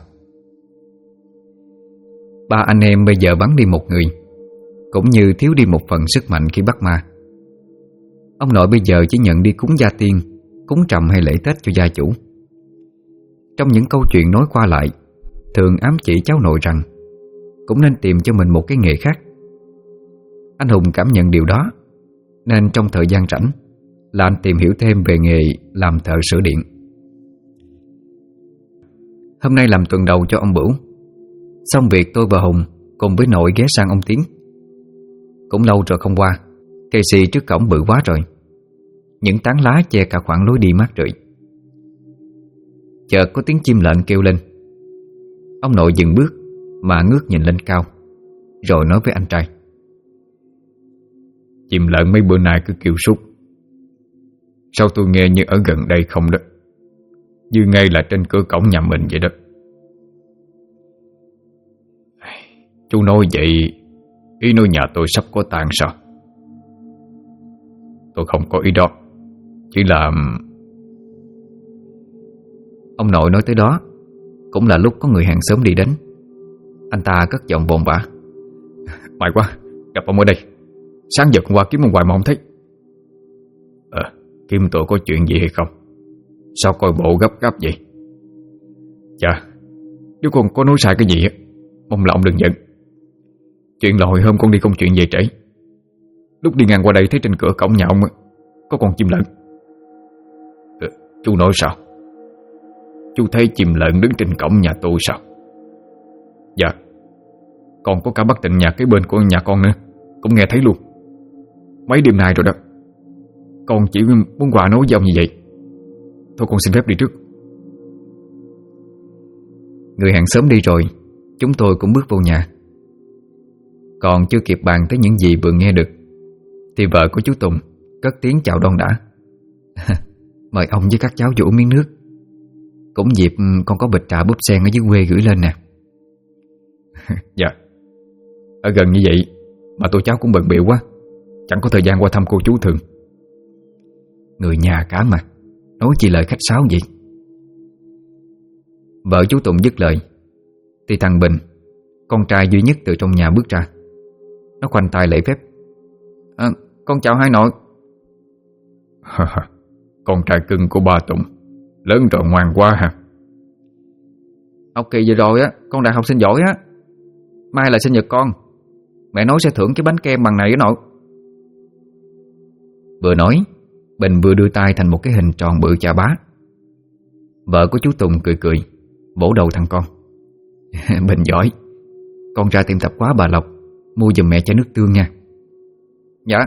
Ba anh em bây giờ vắng đi một người, cũng như thiếu đi một phần sức mạnh khi bắt ma. Ông nội bây giờ chỉ nhận đi cúng gia tiên, cúng trầm hay lễ Tết cho gia chủ. Trong những câu chuyện nói qua lại, thường ám chỉ cháu nội rằng cũng nên tìm cho mình một cái nghề khác. Anh Hùng cảm nhận điều đó, nên trong thời gian rảnh là anh tìm hiểu thêm về nghề làm thợ sửa điện. Hôm nay làm tuần đầu cho ông Bửu. Xong việc tôi và Hùng cùng với nội ghé sang ông Tiến. Cũng lâu rồi không qua, cây xì trước cổng bự quá rồi. Những tán lá che cả khoảng lối đi mát rượi. Chợt có tiếng chim lợn kêu lên. Ông nội dừng bước mà ngước nhìn lên cao, rồi nói với anh trai: Chim lợn mấy bữa nay cứ kêu suốt. Sao tôi nghe như ở gần đây không đó? Như ngay là trên cửa cổng nhà mình vậy đó. Chú nói vậy, ý nói nhà tôi sắp có tang sao? Tôi không có ý đó. Chỉ là... Ông nội nói tới đó cũng là lúc có người hàng xóm đi đến. Anh ta cất giọng bồn bã: May quá, gặp ông ở đây. Sáng giờ hôm qua kiếm ông hoài mà không thấy. Kiếm tôi có chuyện gì hay không? Sao coi bộ gấp gáp vậy? Dạ, nếu con có nói sai cái gì á, mong là ông đừng giận. Chuyện là hồi hôm con đi công chuyện về trễ. Lúc đi ngang qua đây thấy trên cửa cổng nhà ông có con chim lợn. Chú nói sao? Chú thấy chim lợn đứng trên cổng nhà tôi sao? Dạ, còn có cả bác Tịnh nhà kế bên của nhà con nữa cũng nghe thấy luôn. Mấy đêm nay rồi đó. Con chỉ muốn qua nói với ông như vậy. Thôi con xin phép đi trước. Người hàng xóm đi rồi, chúng tôi cũng bước vô nhà. Còn chưa kịp bàn tới những gì vừa nghe được thì vợ của chú Tùng cất tiếng chào đon đã: Mời ông với các cháu vô uống miếng nước. Cũng dịp con có bịch trà búp sen ở dưới quê gửi lên nè. Dạ. Ở gần như vậy mà tôi cháu cũng bận bịu quá, chẳng có thời gian qua thăm cô chú thường. Người nhà cả mà, nói chi lời khách sáo vậy. Vợ chú Tùng dứt lời thì thằng Bình, con trai duy nhất từ trong nhà bước ra. Nó khoanh tay lễ phép: Con chào hai nội. Con trai cưng của ba Tùng lớn rồi ngoan quá ha. Học kỳ vừa rồi á, con đạt học sinh giỏi á. Mai là sinh nhật con, mẹ nói sẽ thưởng cái bánh kem bằng này á nội. Vừa nói, Bình vừa đưa tay thành một cái hình tròn bự chà bá. Vợ của chú Tùng cười cười vỗ đầu thằng con: Bình giỏi. Con ra tiệm tạp hóa bà Lộc mua giùm mẹ chai nước tương nha. Dạ.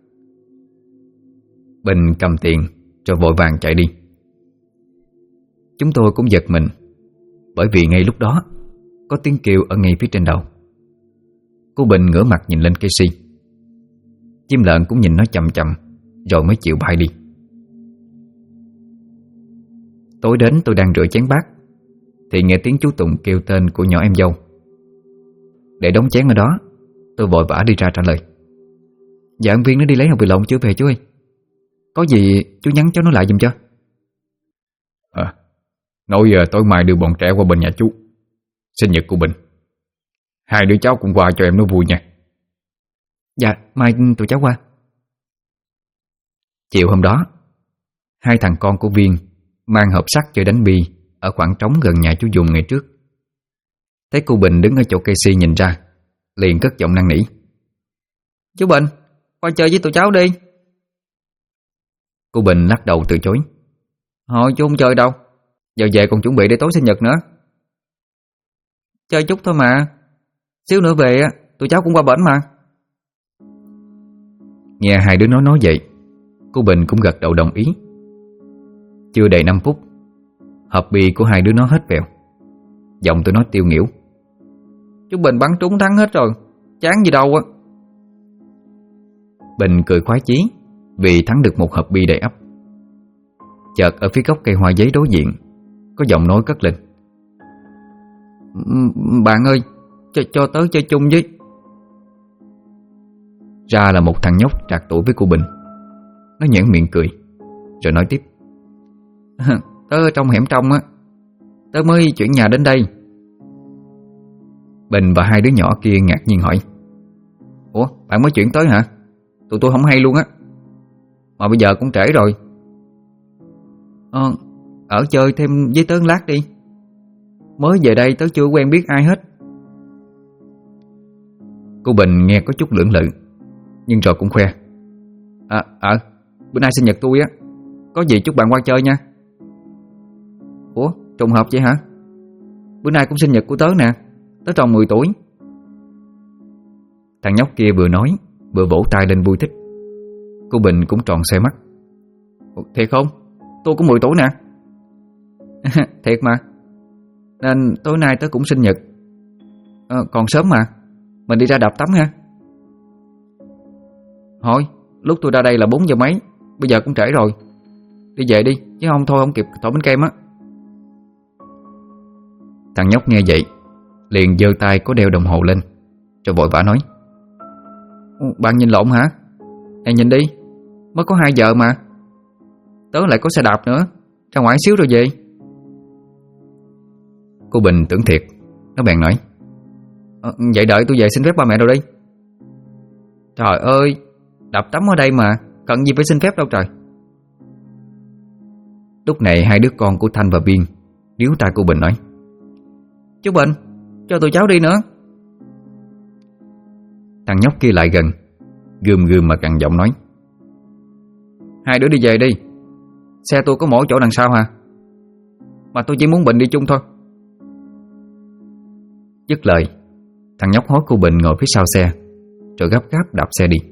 Bình cầm tiền rồi vội vàng chạy đi. Chúng tôi cũng giật mình, bởi vì ngay lúc đó có tiếng kêu ở ngay phía trên đầu. Cô Bình ngửa mặt nhìn lên cây si. Chim lợn cũng nhìn nó chằm chằm rồi mới chịu bay đi. Tối đến tôi đang rửa chén bát thì nghe tiếng chú Tùng kêu tên của nhỏ em dâu. Để đóng chén ở đó, tôi vội vã đi ra trả lời: Dạ ông Viên nó đi lấy hột vịt lộn chưa về chú ơi. Có gì chú nhắn cho nó lại giùm cho. Nói giờ tối mai đưa bọn trẻ qua bên nhà chú, sinh nhật của Bình. Hai đứa cháu cùng qua cho em nó vui nha. Dạ, mai tụi cháu qua. Chiều hôm đó, hai thằng con của Viên mang hộp sắt chơi đánh bi ở khoảng trống gần nhà chú Dùng ngày trước. Thấy cô Bình đứng ở chỗ cây si nhìn ra, liền cất giọng năn nỉ: Chú Bình, qua chơi với tụi cháu đi. Cô Bình lắc đầu từ chối: Thôi chú không chơi đâu, giờ về còn chuẩn bị để tối sinh nhật nữa. Chơi chút thôi mà, xíu nữa về tụi cháu cũng qua bển mà. Nghe hai đứa nó nói vậy, cô Bình cũng gật đầu đồng ý. Chưa đầy 5 phút, hộp bì của hai đứa nó hết vẹo. Giọng tụi nó tiêu nghỉu: Chú Bình bắn trúng thắng hết rồi, chán gì đâu á. Bình cười khoái chí vì thắng được một hộp bi đầy ắp. Chợt ở phía gốc cây hoa giấy đối diện có giọng nói cất lên: Bạn ơi, cho tớ chơi chung với. Ra là một thằng nhóc trạc tuổi với cô Bình. Nó nhoẻn miệng cười rồi nói tiếp: Tớ ở trong hẻm trong á, tớ mới chuyển nhà đến đây. Bình và hai đứa nhỏ kia ngạc nhiên hỏi: Ủa, bạn mới chuyển tới hả? Tụi tôi không hay luôn á. Mà bây giờ cũng trễ rồi. Ở chơi thêm với tớ lát đi. Mới về đây tớ chưa quen biết ai hết. Cô Bình nghe có chút lưỡng lự, nhưng rồi cũng khoe: Bữa nay sinh nhật tôi á, có gì chúc bạn qua chơi nha. Ủa, trùng hợp vậy hả? Bữa nay cũng sinh nhật của tớ nè. Tớ tròn 10 tuổi. Thằng nhóc kia vừa nói vừa vỗ tay lên vui thích. Cô Bình cũng tròn xoe mắt: Thiệt không? Tôi cũng 10 tuổi nè. Thiệt mà. Nên tối nay tớ cũng sinh nhật. Còn sớm mà, mình đi ra đạp tắm ha. Thôi, lúc tôi ra đây là 4 giờ mấy, bây giờ cũng trễ rồi. Đi về đi, chứ không thôi không kịp tỏi bánh kem á. Thằng nhóc nghe vậy liền giơ tay có đeo đồng hồ lên, rồi vội vã nói: Bạn nhìn lộn hả? Nè nhìn đi, mới có 2 giờ mà. Tớ lại có xe đạp nữa, ra ngoài xíu rồi về. Cô Bình tưởng thiệt, nó bèn nói: Vậy đợi tôi về xin phép ba mẹ rồi đi. Trời ơi, đạp tắm ở đây mà, cần gì phải xin phép đâu trời. Lúc này hai đứa con của Thanh và Biên níu tay cô Bình nói: Chú Bình, cho tụi cháu đi nữa. Thằng nhóc kia lại gần, gườm gườm mà gằn giọng nói: Hai đứa đi về đi, xe tôi có mỗi chỗ đằng sau hả? Mà tôi chỉ muốn Bình đi chung thôi. Dứt lời, thằng nhóc hối cô Bình ngồi phía sau xe, rồi gấp gáp đạp xe đi.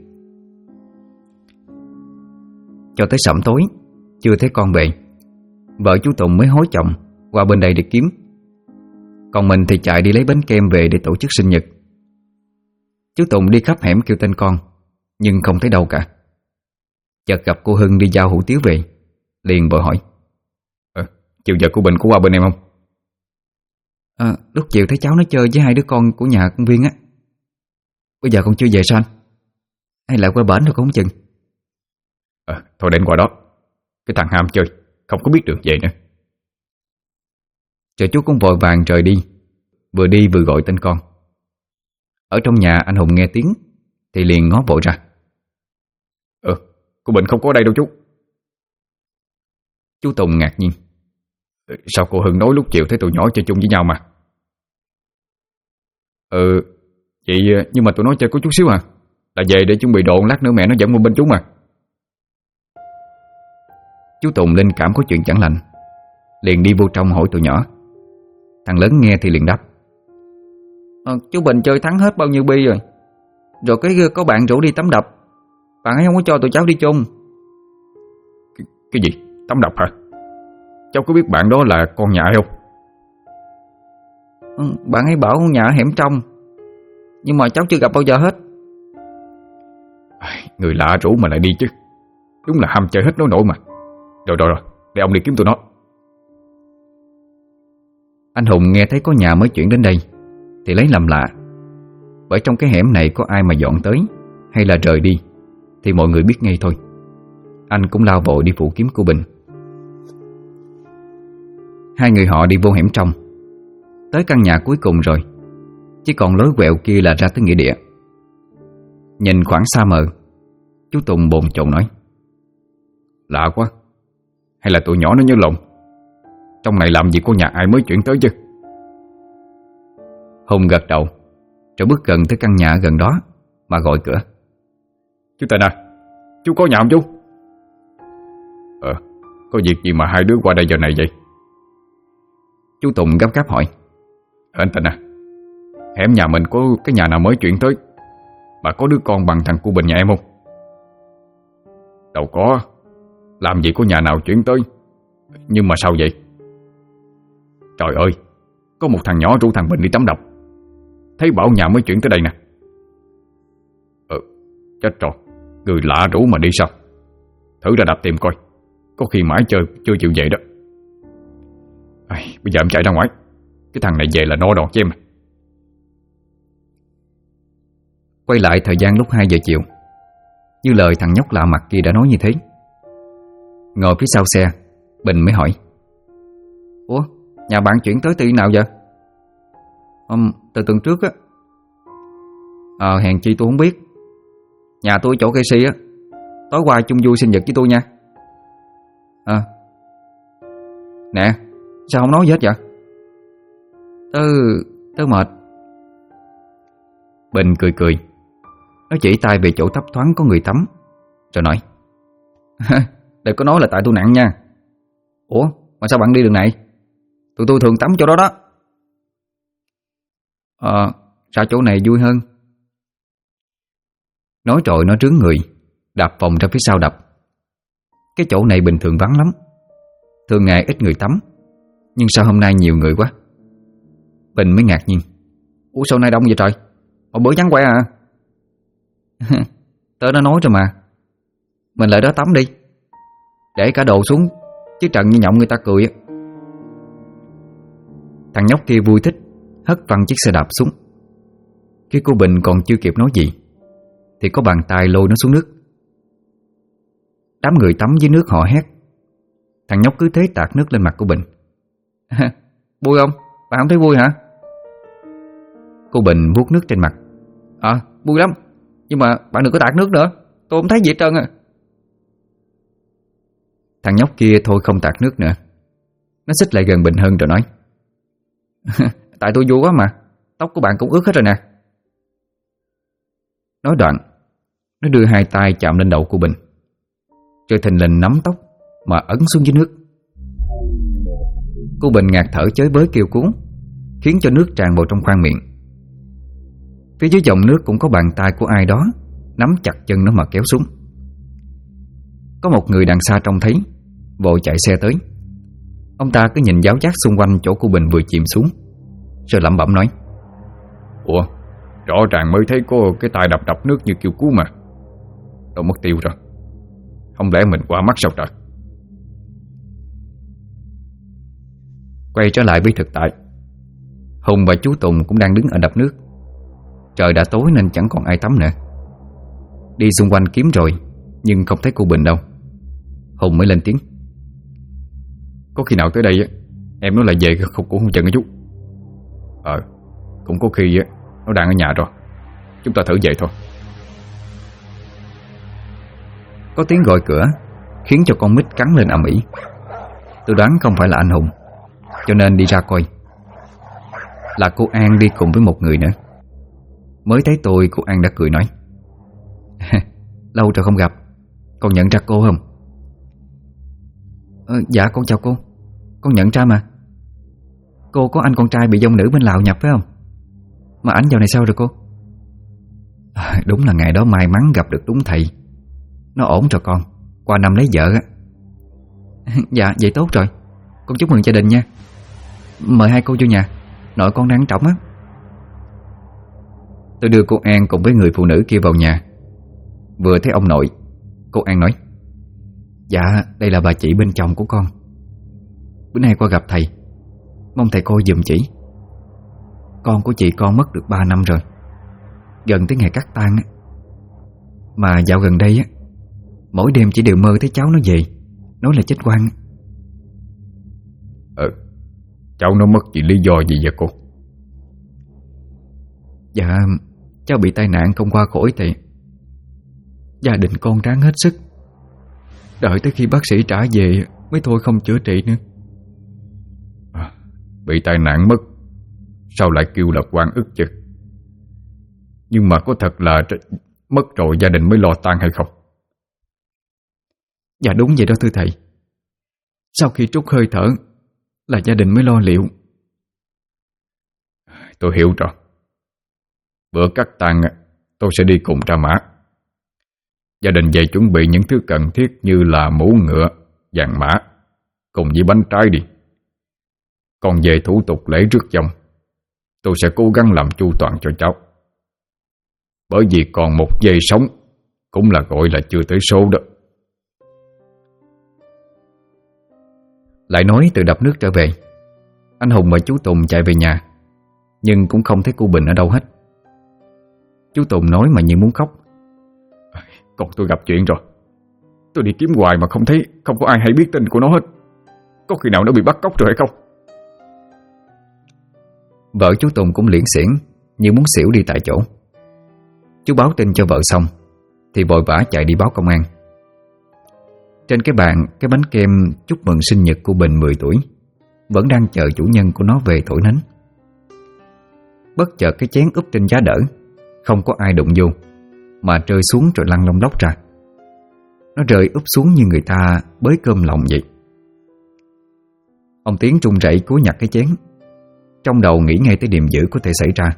Cho tới sẩm tối chưa thấy con về, vợ chú Tùng mới hối chồng qua bên đây để kiếm. Còn mình thì chạy đi lấy bánh kem về để tổ chức sinh nhật. Chú Tùng đi khắp hẻm kêu tên con, nhưng không thấy đâu cả. Chợt gặp cô Hưng đi giao hủ tiếu về, liền vội hỏi: Chiều giờ cô Bình có qua bên em không? Lúc chiều thấy cháu nó chơi với hai đứa con của nhà công viên á. Bây giờ còn chưa về sao anh? Hay lại qua bển rồi cũng không chừng. Thôi đến qua đó. Cái thằng ham chơi, không có biết được về nữa. Rồi chú cũng vội vàng rời đi, vừa đi vừa gọi tên con. Ở trong nhà anh Hùng nghe tiếng thì liền ngó vội ra: Cô Bình không có ở đây đâu chú. Chú Tùng ngạc nhiên: Sao cô Hưng nói lúc chiều thấy tụi nhỏ chơi chung với nhau mà? Vậy nhưng mà tụi nó chơi có chút xíu à. Là về để chuẩn bị đồ, lát nữa mẹ nó dẫn qua bên chú mà. Chú Tùng linh cảm có chuyện chẳng lành, liền đi vô trong hỏi tụi nhỏ. Thằng lớn nghe thì liền đáp: Chú Bình chơi thắng hết bao nhiêu bi rồi. Rồi có bạn rủ đi tắm đập, bạn ấy không có cho tụi cháu đi chung. Cái gì? Tắm đập hả? Cháu có biết bạn đó là con nhà ai không? Bạn ấy bảo nhà ở hẻm trong, nhưng mà cháu chưa gặp bao giờ hết. Người lạ rủ mà lại đi chứ. Đúng là ham chơi hết nói nổi mà. Rồi, để ông đi kiếm tụi nó. Anh Hùng nghe thấy có nhà mới chuyển đến đây thì lấy làm lạ, bởi trong cái hẻm này có ai mà dọn tới hay là rời đi thì mọi người biết ngay thôi. Anh cũng lao vội đi phụ kiếm cô Bình. Hai người họ đi vô hẻm trong, tới căn nhà cuối cùng rồi, chỉ còn lối quẹo kia là ra tới nghĩa địa. Nhìn khoảng xa mờ, chú Tùng bồn chồn nói: Lạ quá. Hay là tụi nhỏ nó nhớ lộn? Trong này làm gì có nhà ai mới chuyển tới chứ? Hùng gật đầu, rồi bước gần tới căn nhà ở gần đó mà gọi cửa: Chú Tình à, chú có nhà không chú? Có việc gì mà hai đứa qua đây giờ này vậy? Chú Tùng gấp gáp hỏi: Anh Tình à, hẻm nhà mình có cái nhà nào mới chuyển tới mà có đứa con bằng thằng cu Bình nhà em không? Đâu có. Làm gì có nhà nào chuyển tới. Nhưng mà sao vậy? Trời ơi, có một thằng nhỏ rủ thằng Bình đi tắm đập. Thấy bảo nhà mới chuyển tới đây nè. Chết rồi, người lạ rủ mà đi sao? Thử ra đạp tìm coi, có khi mãi chơi chưa chịu về đó. Bây giờ em chạy ra ngoài, cái thằng này về là no đòn cho em. Quay lại thời gian lúc 2 giờ chiều, như lời thằng nhóc lạ mặt kia đã nói như thế. Ngồi phía sau xe, Bình mới hỏi: Ủa, nhà bạn chuyển tới từ nào vậy? Từ tuần trước á. Hèn chi tôi không biết. Nhà tôi chỗ cây si á. Tối qua chung vui sinh nhật với tôi nha. Nè, sao không nói gì hết vậy? Tớ mệt. Bình cười cười. Nó chỉ tay về chỗ thấp thoáng có người tắm, rồi nói: Đừng có nói là tại tôi nặng nha. Ủa, mà sao bạn đi đường này? Tụi tôi thường tắm chỗ đó đó. Ra chỗ này vui hơn. Nói rồi nó trướng người, đạp vòng ra phía sau đập. Cái chỗ này bình thường vắng lắm, thường ngày ít người tắm, nhưng sao hôm nay nhiều người quá. Bình mới ngạc nhiên: Ủa sao nay đông vậy trời? Một bữa vắng quẻ à? Tớ đã nói rồi mà, mình lại đó tắm đi, để cả đồ xuống, chứ trần như nhộng người ta cười á. Thằng nhóc kia vui thích, hất văng chiếc xe đạp xuống. Khi cô Bình còn chưa kịp nói gì thì có bàn tay lôi nó xuống nước. Đám người tắm dưới nước họ hét. Thằng nhóc cứ thế tạt nước lên mặt của Bình. Vui không? Bạn không thấy vui hả? Cô Bình vuốt nước trên mặt. Vui lắm, nhưng mà bạn đừng có tạt nước nữa, tôi không thấy gì hết trơn à. Thằng nhóc kia thôi không tạt nước nữa. Nó xích lại gần Bình hơn rồi nói: Tại tôi vui quá mà, tóc của bạn cũng ướt hết rồi nè. Nói đoạn, nó đưa hai tay chạm lên đầu của Bình, rồi thình lình nắm tóc mà ấn xuống dưới nước. Cô Bình ngạt thở chới bới kêu cứu, khiến cho nước tràn vào trong khoang miệng. Phía dưới dòng nước cũng có bàn tay của ai đó nắm chặt chân nó mà kéo xuống. Có một người đằng xa trông thấy, vội chạy xe tới. Ông ta cứ nhìn giáo giác xung quanh chỗ cô Bình vừa chìm xuống, rồi lẩm bẩm nói: Ủa, rõ ràng mới thấy có cái tay đập nước như kêu cứu mà. Đâu mất tiêu rồi. Không lẽ mình qua mắt sao trời? Quay trở lại với thực tại, Hùng và chú Tùng cũng đang đứng ở đập nước. Trời đã tối nên chẳng còn ai tắm nữa. Đi xung quanh kiếm rồi, nhưng không thấy cô Bình đâu. Hùng mới lên tiếng: Có khi nào tới đây em nó lại về cũng không chừng á chú. Cũng có khi nó đang ở nhà rồi. Chúng ta thử về thôi. Có tiếng gọi cửa khiến cho con mít cắn lên ầm ĩ. Tôi đoán không phải là anh Hùng, cho nên đi ra coi. Là cô An đi cùng với một người nữa. Mới thấy tôi, cô An đã cười nói: Lâu rồi không gặp, con nhận ra cô không? Dạ con chào cô, con nhận ra mà. Cô có anh con trai bị dông nữ bên Lào nhập phải không? Mà ảnh dạo này sao rồi cô? Đúng là ngày đó may mắn gặp được đúng thầy. Nó ổn rồi con, qua năm lấy vợ á. Dạ vậy tốt rồi, con chúc mừng gia đình nha. Mời hai cô vô nhà, nội con đang trọng á. Tôi đưa cô An cùng với người phụ nữ kia vào nhà. Vừa thấy ông nội, cô An nói: Dạ đây là bà chị bên chồng của con. Bữa nay qua gặp thầy, mong thầy coi giùm chỉ. Con của chị con mất được 3 năm rồi, gần tới ngày cắt tang á. Mà dạo gần đây á, mỗi đêm chỉ đều mơ thấy cháu nó về, nói là chết oan. Cháu nó mất vì lý do gì vậy cô? Dạ cháu bị tai nạn không qua khỏi thì gia đình con ráng hết sức, đợi tới khi bác sĩ trả về mới thôi không chữa trị nữa. Bị tai nạn mất, sao lại kêu là oan ức chứ? Nhưng mà có thật là mất rồi gia đình mới lo tang hay không? Dạ đúng vậy đó thưa thầy. Sau khi trút hơi thở là gia đình mới lo liệu. Tôi hiểu rồi. Bữa cắt tang tôi sẽ đi cùng Tra Mã. Gia đình về chuẩn bị những thứ cần thiết như là mũ ngựa, vàng mã cùng với bánh trái đi. Còn về thủ tục lễ rước dòng, tôi sẽ cố gắng làm chu toàn cho cháu. Bởi vì còn một giây sống cũng là gọi là chưa tới số đó. Lại nói từ đập nước trở về, anh Hùng và chú Tùng chạy về nhà, nhưng cũng không thấy cô Bình ở đâu hết. Chú Tùng nói mà như muốn khóc. Con tôi gặp chuyện rồi. Tôi đi kiếm hoài mà không thấy, không có ai hay biết tin của nó hết. Có khi nào nó bị bắt cóc rồi hay không? Vợ chú Tùng cũng liễn xiển như muốn xỉu đi tại chỗ. Chú báo tin cho vợ xong thì vội vã chạy đi báo công an. Trên cái bàn, cái bánh kem chúc mừng sinh nhật của Bình 10 tuổi vẫn đang chờ chủ nhân của nó về thổi nến. Bất chợt cái chén úp trên giá đỡ, không có ai đụng vô, mà rơi xuống rồi lăn lông lóc ra. Nó rơi úp xuống như người ta bới cơm lòng vậy. Ông Tiến run rẩy cúi nhặt cái chén, trong đầu nghĩ ngay tới điểm dữ có thể xảy ra.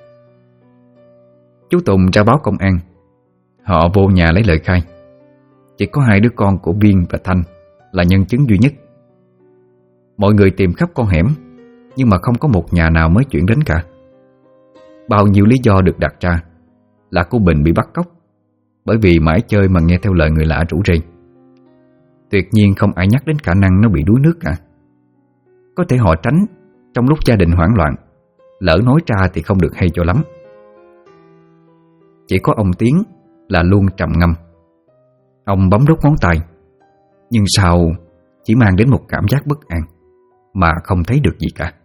Chú Tùng ra báo công an. Họ vô nhà lấy lời khai. Chỉ có hai đứa con của Viên và Thanh là nhân chứng duy nhất. Mọi người tìm khắp con hẻm, nhưng mà không có một nhà nào mới chuyển đến cả. Bao nhiêu lý do được đặt ra là cô Bình bị bắt cóc, bởi vì mãi chơi mà nghe theo lời người lạ rủ rê. Tuyệt nhiên không ai nhắc đến khả năng nó bị đuối nước cả. Có thể họ tránh trong lúc gia đình hoảng loạn, lỡ nói ra thì không được hay cho lắm. Chỉ có ông Tiến là luôn trầm ngâm. Ông bấm đốt ngón tay, nhưng sao chỉ mang đến một cảm giác bất an, mà không thấy được gì cả.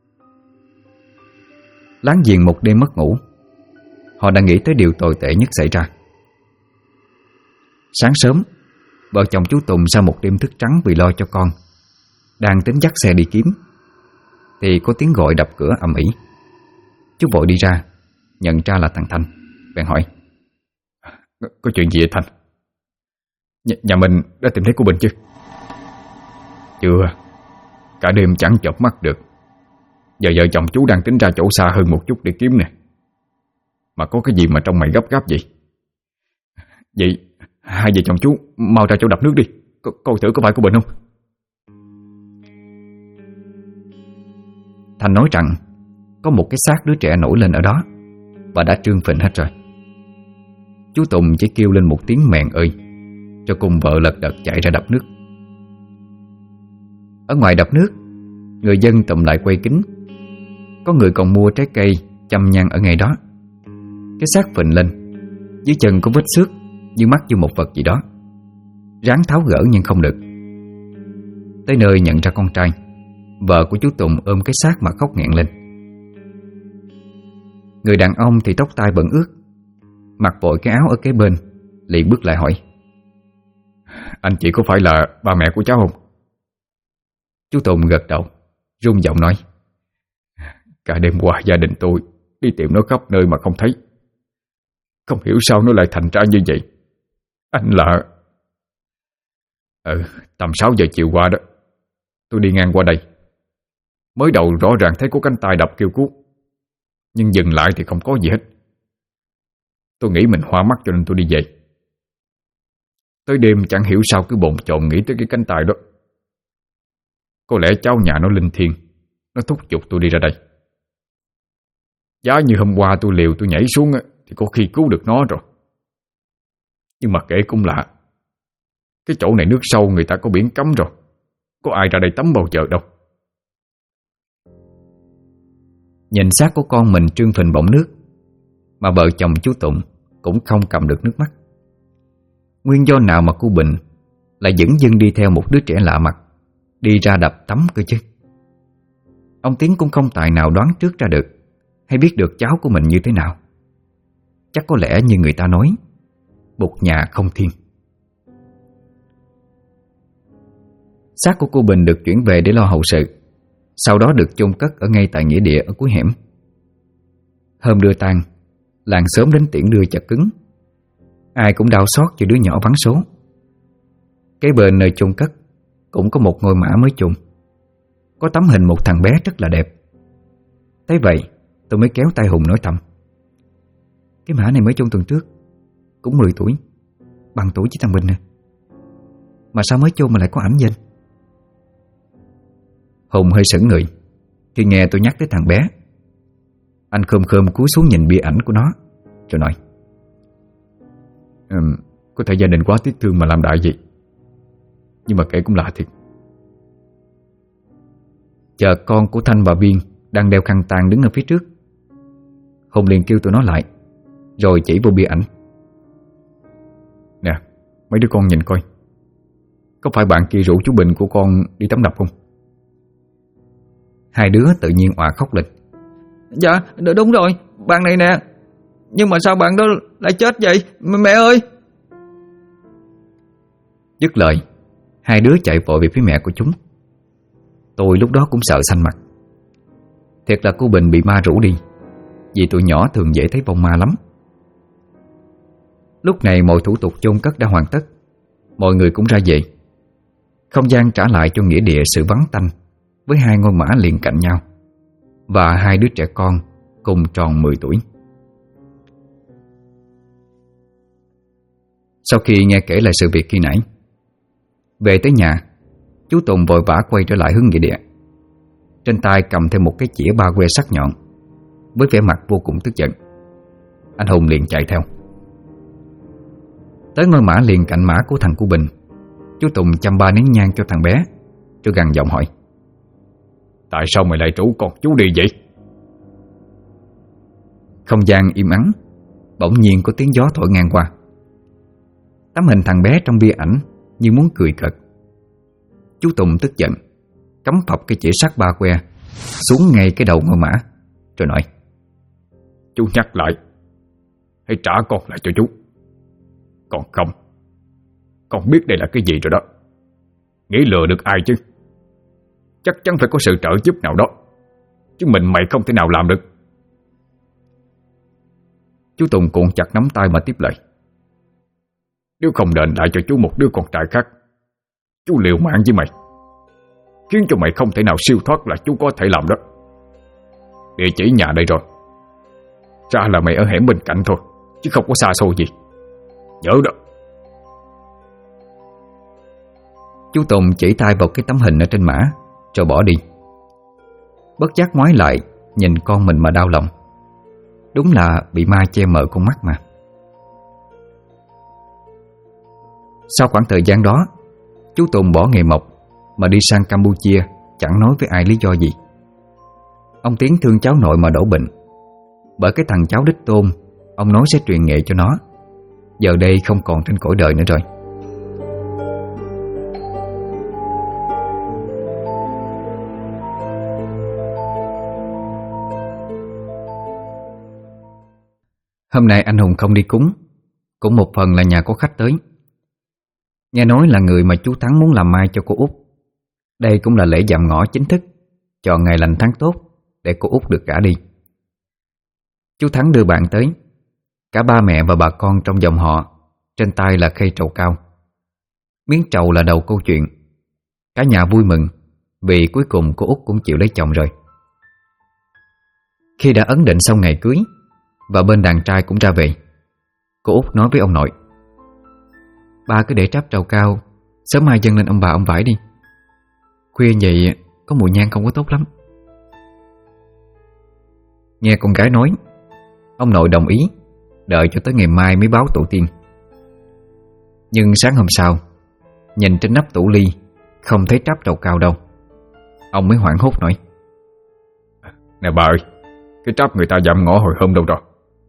Láng giềng một đêm mất ngủ, họ đã nghĩ tới điều tồi tệ nhất xảy ra. Sáng sớm, vợ chồng chú Tùng sau một đêm thức trắng vì lo cho con, đang tính dắt xe đi kiếm, thì có tiếng gọi đập cửa ầm ĩ. Chú vội đi ra, nhận ra là thằng Thanh, bèn hỏi: Có chuyện gì vậy Thanh? Nhà mình đã tìm thấy cô Bình chưa? Chưa. Cả đêm chẳng chợp mắt được. Giờ vợ chồng chú đang tính ra chỗ xa hơn một chút để kiếm nè. Mà có cái gì mà trong mày gấp gáp vậy? Vậy hai vợ chồng chú mau ra chỗ đập nước đi, coi thử có phải cô Bình không. Thanh nói rằng có một cái xác đứa trẻ nổi lên ở đó và đã trương phình hết rồi. Chú Tùng chỉ kêu lên một tiếng mèn ơi, cho cùng vợ lật đật chạy ra đập nước. Ở ngoài đập nước, người dân tụm lại quay kính. Có người còn mua trái cây châm nhang ở ngay đó. Cái xác phình lên, dưới chân có vết xước như mắc vô một vật gì đó. Ráng tháo gỡ nhưng không được. Tới nơi nhận ra con trai, vợ của chú Tùng ôm cái xác mà khóc nghẹn lên. Người đàn ông thì tóc tai bẩn ướt, mặc vội cái áo ở kế bên, liền bước lại hỏi: Anh chị có phải là ba mẹ của cháu không? Chú Tùng gật đầu, run giọng nói: Cả đêm qua gia đình tôi đi tìm nó khắp nơi mà không thấy. Không hiểu sao nó lại thành ra như vậy. Anh là... Tầm 6 giờ chiều qua đó, tôi đi ngang qua đây. Mới đầu rõ ràng thấy có cánh tay đập kêu cứu, nhưng dừng lại thì không có gì hết. Tôi nghĩ mình hoa mắt cho nên tôi đi về. Tới đêm chẳng hiểu sao cứ bồn chồn nghĩ tới cái cánh tay đó. Có lẽ cháu nhà nó linh thiêng, nó thúc giục tôi đi ra đây. Giá như hôm qua tôi liều tôi nhảy xuống thì có khi cứu được nó rồi. Nhưng mà kể cũng lạ, cái chỗ này nước sâu, người ta có biển cấm rồi, có ai ra đây tắm bao giờ đâu. Nhìn xác của con mình trương phình bọng nước, mà vợ chồng chú Tùng cũng không cầm được nước mắt. Nguyên do nào mà cô Bình lại dẫn dưng đi theo một đứa trẻ lạ mặt đi ra đập tắm cơ chứ? Ông Tiến cũng không tài nào đoán trước ra được hay biết được cháu của mình như thế nào. Chắc có lẽ như người ta nói, một nhà không thiên. Xác của cô Bình được chuyển về để lo hậu sự, sau đó được chôn cất ở ngay tại nghĩa địa ở cuối hẻm. Hôm đưa tang, làng xóm đến tiễn đưa chật cứng. Ai cũng đau xót cho đứa nhỏ vắng số. Kế bên nơi chôn cất cũng có một ngôi mả mới chôn, có tấm hình một thằng bé rất là đẹp. Thấy vậy tôi mới kéo tay Hùng nói thầm: Cái mả này mới chôn tuần trước, cũng 10 tuổi, bằng tuổi với thằng Bình nè. Mà sao mới chôn mà lại có ảnh vậy? Hùng hơi sững người khi nghe tôi nhắc tới thằng bé, Anh khom khom cúi xuống nhìn bia ảnh của nó, rồi nói: Có thể gia đình quá tiếc thương mà làm đại gì, nhưng mà kể cũng lạ thiệt. Chờ con của Thanh và Viên đang đeo khăn tang đứng ở phía trước. Hùng liền kêu tụi nó lại, rồi chỉ vô bia ảnh: Nè, mấy đứa con nhìn coi, có phải bạn kia rủ chú Bình của con đi tắm đập không? Hai đứa tự nhiên òa khóc lên. Dạ đúng rồi, bạn này nè. Nhưng mà sao bạn đó lại chết vậy mẹ ơi? Dứt lời, hai đứa chạy vội về phía mẹ của chúng. Tôi lúc đó cũng sợ xanh mặt. Thiệt là cô Bình bị ma rủ đi, vì tụi nhỏ thường dễ thấy vong ma lắm. Lúc này mọi thủ tục chôn cất đã hoàn tất, mọi người cũng ra về. Không gian trả lại cho nghĩa địa sự vắng tanh, với hai ngôi mã liền cạnh nhau và hai đứa trẻ con cùng tròn 10 tuổi. Sau khi nghe kể lại sự việc khi nãy, về tới nhà, chú Tùng vội vã quay trở lại hướng nghĩa địa. Trên tay cầm theo một cái chĩa ba que sắc nhọn, với vẻ mặt vô cùng tức giận. Anh Hùng liền chạy theo. Tới ngôi mã liền cạnh mã của thằng của Bình, chú Tùng chăm ba nén nhang cho thằng bé, rồi gằn giọng hỏi: Tại sao mày lại rủ con chú đi vậy? Không gian im ắng. Bỗng nhiên có tiếng gió thổi ngang qua. Tấm hình thằng bé trong bia ảnh như muốn cười cợt. Chú Tùng tức giận, cắm phập cái chĩa sắt ba que xuống ngay cái đầu ngôi mã, rồi nói: Chú nhắc lại, hãy trả con lại cho chú. Còn không, con biết đây là cái gì rồi đó. Nghĩ lừa được ai chứ? Chắc chắn phải có sự trợ giúp nào đó, chứ mình mày không thể nào làm được. Chú Tùng cuộn chặt nắm tay mà tiếp lời: Nếu không đền lại cho chú một đứa con trai khác, chú liều mạng với mày, khiến cho mày không thể nào siêu thoát là chú có thể làm đó. Địa chỉ nhà đây rồi, ra là mày ở hẻm bên cạnh thôi, chứ không có xa xôi gì. Nhớ đó. Chú Tùng chỉ tay vào cái tấm hình ở trên mã, rồi bỏ đi. Bất giác ngoái lại nhìn con mình mà đau lòng. Đúng là bị ma che mờ con mắt mà. Sau khoảng thời gian đó, chú Tùng bỏ nghề mộc mà đi sang Campuchia, chẳng nói với ai lý do gì. Ông Tiến thương cháu nội mà đổ bệnh, bởi cái thằng cháu đích tôn ông nói sẽ truyền nghề cho nó, giờ đây không còn trên cõi đời nữa rồi. Hôm nay anh Hùng không đi cúng, cũng một phần là nhà có khách tới. Nghe nói là người mà chú Thắng muốn làm mai cho cô Út. Đây cũng là lễ dạm ngõ chính thức, chọn ngày lành tháng tốt để cô Út được gả đi. Chú Thắng đưa bạn tới. Cả ba mẹ và bà con trong dòng họ, trên tay là khay trầu cao. Miếng trầu là đầu câu chuyện. Cả nhà vui mừng vì cuối cùng cô Út cũng chịu lấy chồng rồi. Khi đã ấn định xong ngày cưới và bên đàn trai cũng ra về, cô Út nói với ông nội: Ba cứ để tráp trầu cao, sớm mai dâng lên ông bà ông vải đi. Khuya vậy có mùi nhang không có tốt lắm. Nghe con gái nói, ông nội đồng ý, đợi cho tới ngày mai mới báo tổ tiên. Nhưng sáng hôm sau, nhìn trên nắp tủ ly không thấy tráp trầu cao đâu. Ông mới hoảng hốt nói: Nè bà ơi, cái tráp người ta dạm ngõ hồi hôm đâu rồi?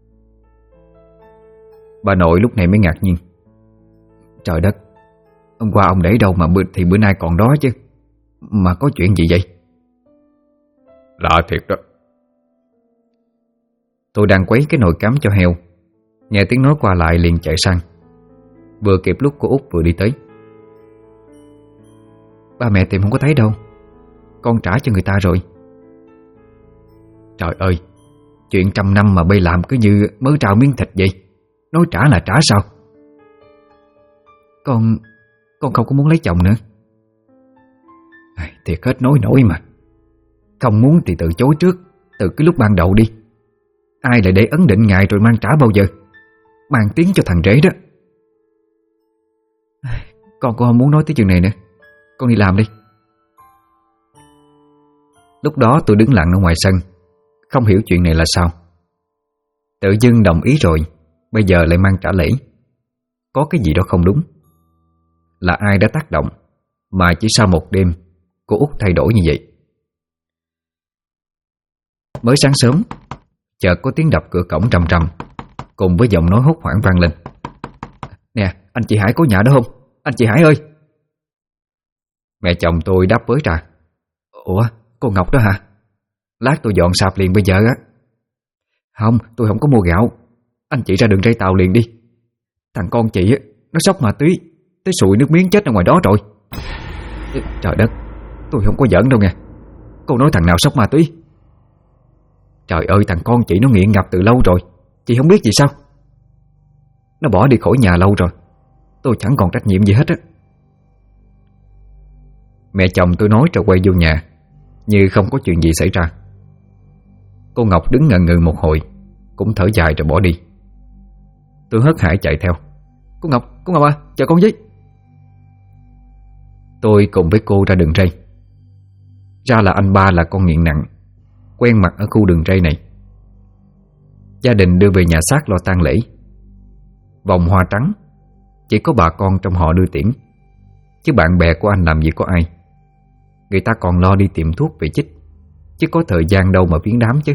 Bà nội lúc này mới ngạc nhiên: Trời đất, hôm qua ông để đâu mà bữa nay còn đó chứ. Mà có chuyện gì vậy? Lạ thiệt đó. Tôi đang quấy cái nồi cám cho heo, nghe tiếng nói qua lại liền chạy sang, vừa kịp lúc cô Út vừa đi tới. Ba mẹ tìm không có thấy đâu, con trả cho người ta rồi. Trời ơi, chuyện 100 năm mà bây làm cứ như mới trao miếng thịt vậy. Nói trả là trả sao? Con không có muốn lấy chồng nữa. Thiệt hết nói nổi mà. Không muốn thì từ chối trước, từ cái lúc ban đầu đi. Ai lại để ấn định ngày rồi mang trả bao giờ? Mang tiếng cho thằng rể đó. Con cũng không muốn nói tới chuyện này nữa. Con đi làm đi. Lúc đó tôi đứng lặng ở ngoài sân, Không hiểu chuyện này là sao. Tự dưng đồng ý rồi, bây giờ lại mang trả lễ. Có cái gì đó không đúng. Là ai đã tác động mà chỉ sau một đêm cô Út thay đổi như vậy? Mới sáng sớm, chợt có tiếng đập cửa cổng rầm rầm, cùng với giọng nói hốt hoảng vang lên. Nè, anh chị Hải có nhà đó không? Anh chị Hải ơi! Mẹ chồng tôi đáp với ra. Ủa, cô Ngọc đó hả? Lát tôi dọn sạp liền bây giờ á. Không, tôi không có mua gạo. Anh chị ra đường ray tàu liền đi. Thằng con chị á, nó xóc ma túy tới sụi nước miếng chết ở ngoài đó rồi. Trời đất, tôi không có giỡn đâu nha. Cô nói thằng nào xóc ma túy? Trời ơi, thằng con chị nó nghiện ngập từ lâu rồi. Chị không biết gì sao? Nó bỏ đi khỏi nhà lâu rồi. Tôi chẳng còn trách nhiệm gì hết á. Mẹ chồng tôi nói rồi quay vô nhà, như không có chuyện gì xảy ra. Cô Ngọc đứng ngần ngừ một hồi, cũng thở dài rồi bỏ đi. Tôi hớt hải chạy theo. Cô Ngọc à, chờ con với. Tôi cùng với cô ra đường ray. Ra là anh ba là con nghiện nặng, quen mặt ở khu đường ray này. Gia đình đưa về nhà xác lo tang lễ. Vòng hoa trắng, chỉ có bà con trong họ đưa tiễn, chứ bạn bè của anh làm gì có ai. Người ta còn lo đi tìm thuốc về chích, chứ có thời gian đâu mà viếng đám chứ.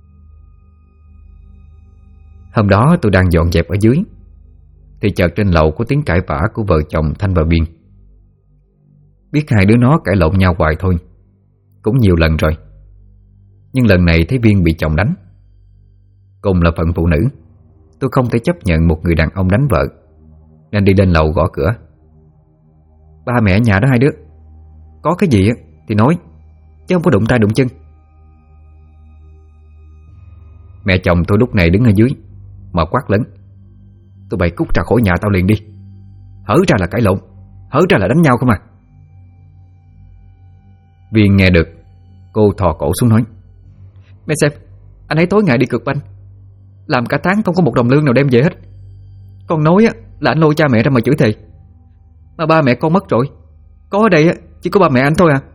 Hôm đó tôi đang dọn dẹp ở dưới, thì chợt trên lầu có tiếng cãi vã của vợ chồng Thanh và Biên. Biết hai đứa nó cãi lộn nhau hoài thôi, cũng nhiều lần rồi. Nhưng lần này thấy Biên bị chồng đánh. Cùng là phận phụ nữ, tôi không thể chấp nhận một người đàn ông đánh vợ, nên đi lên lầu gõ cửa. Ba mẹ ở nhà đó hai đứa, có cái gì thì nói, chứ không có đụng tay đụng chân. Mẹ chồng tôi lúc này đứng ở dưới mà quát lớn. Tụi bay cút ra khỏi nhà tao liền đi. Hở ra là cãi lộn, hở ra là đánh nhau không à. Viên nghe được, cô thò cổ xuống nói. Mẹ xem, anh ấy tối ngày đi cược banh, làm cả tháng không có một đồng lương nào đem về hết. Con nói là anh lôi cha mẹ ra mà chửi thề. Mà ba mẹ con mất rồi, có ở đây chỉ có ba mẹ anh thôi à.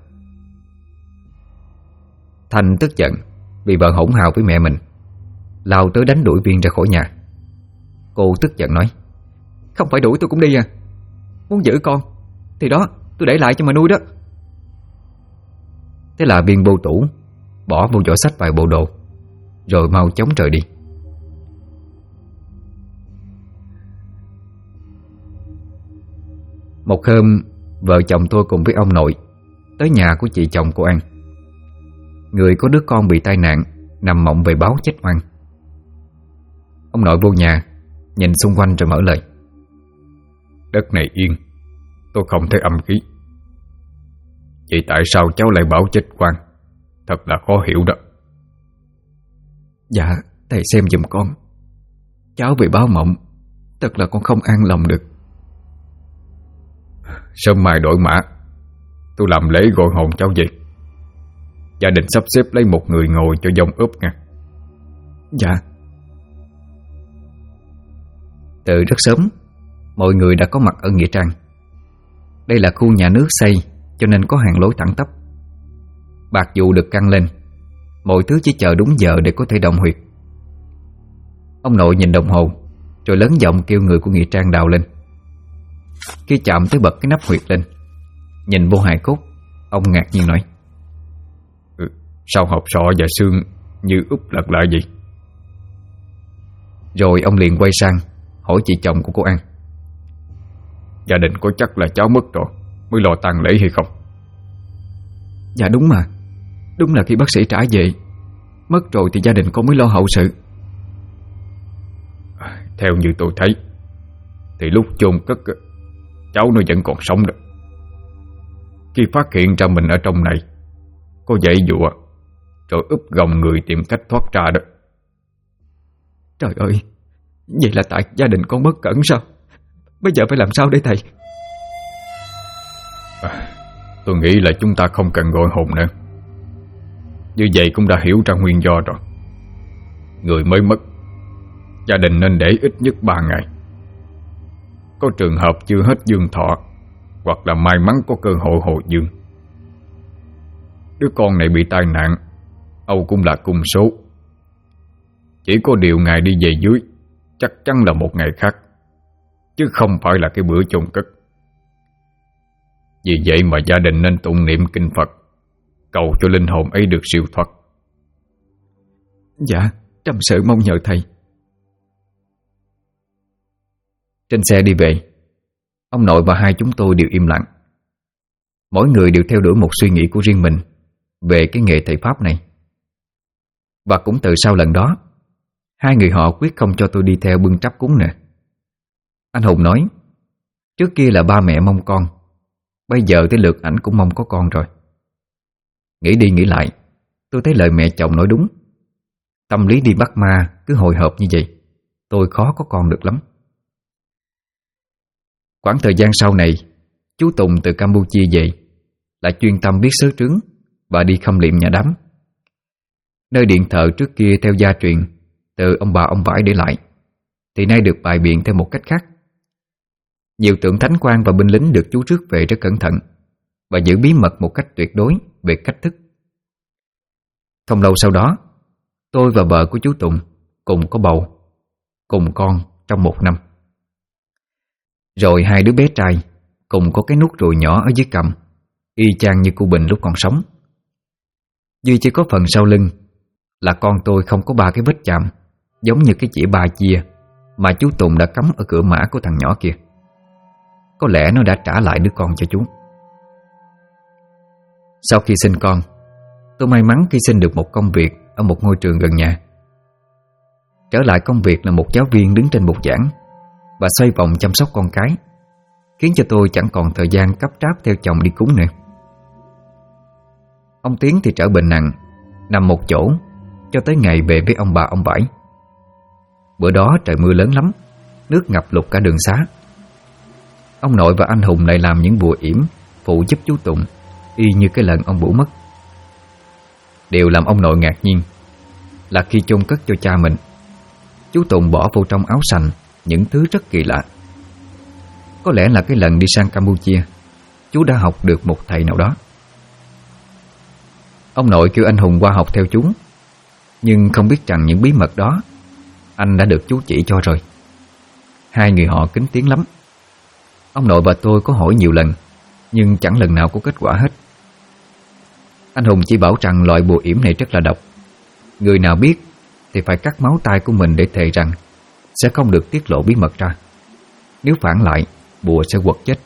Thành tức giận vì vợ hỗn hào với mẹ mình, lao tới đánh đuổi Viên ra khỏi nhà. Cô tức giận nói. Không phải đuổi tôi cũng đi à. Muốn giữ con thì đó, tôi để lại cho mà nuôi đó. Thế là Viên vô tủ, bỏ vô giỏ sách vài bộ đồ, rồi mau chóng rời đi. Một hôm, vợ chồng tôi cùng với ông nội tới nhà của chị chồng cô An. Người có đứa con bị tai nạn, nằm mộng về báo chết oan. Ông nội vô nhà, nhìn xung quanh rồi mở lời. Đất này yên, tôi không thấy âm khí. Vậy tại sao cháu lại báo chết oan? Thật là khó hiểu đó. Dạ, thầy xem giùm con. Cháu bị báo mộng, thật là con không an lòng được. Sớm mai đổi mã, tôi làm lễ gọi hồn cháu về. Gia đình sắp xếp lấy một người ngồi cho dông ướp nha. Dạ. Từ rất sớm, mọi người đã có mặt ở nghĩa trang. Đây là khu nhà nước xây, cho nên có hàng lối thẳng tắp. Bạc dù được căng lên, mọi thứ chỉ chờ đúng giờ để có thể động huyệt. Ông nội nhìn đồng hồ, rồi lớn giọng kêu người của nghĩa trang đào lên. Khi chạm tới bật cái nắp huyệt lên, nhìn vô hài cốt, ông ngạc nhiên nói. Sao hộp sọ và xương như úp lật lại vậy? Rồi ông liền quay sang hỏi chị chồng của cô An. Gia đình có chắc là cháu mất rồi mới lo tang lễ hay không? Dạ đúng mà. Đúng là khi bác sĩ trả về, mất rồi thì gia đình con mới lo hậu sự. Theo như tôi thấy thì lúc chôn cất, cháu nó vẫn còn sống được. Khi phát hiện ra mình ở trong này, có dãy dụa rồi úp gồng người tìm cách thoát ra đó. Trời ơi, vậy là tại gia đình con bất cẩn sao? Bây giờ phải làm sao đây thầy? Tôi nghĩ là chúng ta không cần gọi hồn nữa. Như vậy cũng đã hiểu ra nguyên do rồi. Người mới mất, gia đình nên để ít nhất 3 ngày. Có trường hợp chưa hết dương thọ, hoặc là may mắn có cơ hội hồi dương. Đứa con này bị tai nạn, Âu cũng là cung số, Chỉ có điều ngày đi về dưới chắc chắn là một ngày khác, chứ không phải là cái bữa chôn cất. Vì vậy mà gia đình nên tụng niệm kinh Phật, cầu cho linh hồn ấy được siêu thoát. Dạ, trâm sự mong nhờ thầy. Trên xe đi về, ông nội và hai chúng tôi đều im lặng. Mỗi người đều theo đuổi một suy nghĩ của riêng mình về cái nghề thầy Pháp này. Và cũng từ sau lần đó, hai người họ quyết không cho tôi đi theo bưng trắp cúng nữa. Anh Hùng nói, trước kia là ba mẹ mong con, bây giờ tới lượt ảnh cũng mong có con rồi. Nghĩ đi nghĩ lại, tôi thấy lời mẹ chồng nói đúng. Tâm lý đi bắt ma cứ hồi hộp như vậy, tôi khó có con được lắm. Khoảng thời gian sau này, chú Tùng từ Campuchia về, lại chuyên tâm biết sớ trứng và đi khâm liệm nhà đám. Nơi điện thờ trước kia theo gia truyền từ ông bà ông vải để lại, thì nay được bày biện theo một cách khác. Nhiều tượng thánh quan và binh lính được chú rước về rất cẩn thận và giữ bí mật một cách tuyệt đối về cách thức. Không lâu sau đó, tôi và vợ của chú Tùng cùng có bầu, cùng con trong 1 năm. Rồi hai đứa bé trai cùng có cái nút ruồi nhỏ ở dưới cằm, y chang như cô Bình lúc còn sống. Duy chỉ có phần sau lưng là con tôi không có 3 cái vết chạm giống như cái chĩa 3 chia mà chú Tùng đã cắm ở cửa mã của thằng nhỏ kia. Có lẽ nó đã trả lại đứa con cho chú. Sau khi sinh con, tôi may mắn khi xin được một công việc ở một ngôi trường gần nhà. Trở lại công việc là một giáo viên đứng trên bục giảng và xoay vòng chăm sóc con cái, khiến cho tôi chẳng còn thời gian cấp tráp theo chồng đi cúng nữa. Ông Tiến thì trở bệnh nặng, nằm một chỗ cho tới ngày về với ông bà ông Vải. Bữa đó trời mưa lớn lắm, nước ngập lụt cả đường xá. Ông nội và anh Hùng lại làm những bùa yểm phụ giúp chú Tùng, y như cái lần ông Bủ mất. Điều làm ông nội ngạc nhiên là khi chôn cất cho cha mình, chú Tùng bỏ vô trong áo sành những thứ rất kỳ lạ. Có lẽ là cái lần đi sang Campuchia, chú đã học được một thầy nào đó. Ông nội kêu anh Hùng qua học theo chú, nhưng không biết rằng những bí mật đó anh đã được chú chỉ cho rồi. Hai người họ kính tiếng lắm. Ông nội và tôi có hỏi nhiều lần, nhưng chẳng lần nào có kết quả hết. Anh Hùng chỉ bảo rằng loại bùa yểm này rất là độc. Người nào biết thì phải cắt máu tay của mình để thề rằng sẽ không được tiết lộ bí mật ra. Nếu phản lại, bùa sẽ quật chết.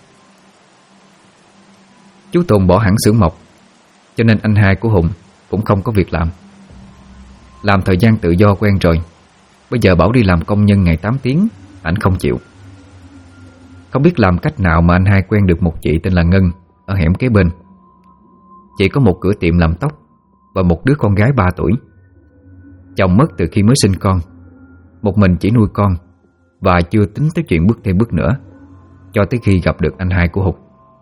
Chú Tùng bỏ hẳn xưởng mộc, cho nên anh hai của Hùng cũng không có việc làm. Làm thời gian tự do quen rồi, bây giờ bảo đi làm công nhân ngày 8 tiếng, ảnh không chịu. Không biết làm cách nào mà anh hai quen được một chị tên là Ngân ở hẻm kế bên. Chị có một cửa tiệm làm tóc và một đứa con gái 3 tuổi. Chồng mất từ khi mới sinh con, một mình chỉ nuôi con và chưa tính tới chuyện bước thêm bước nữa, cho tới khi gặp được anh hai của Hùng.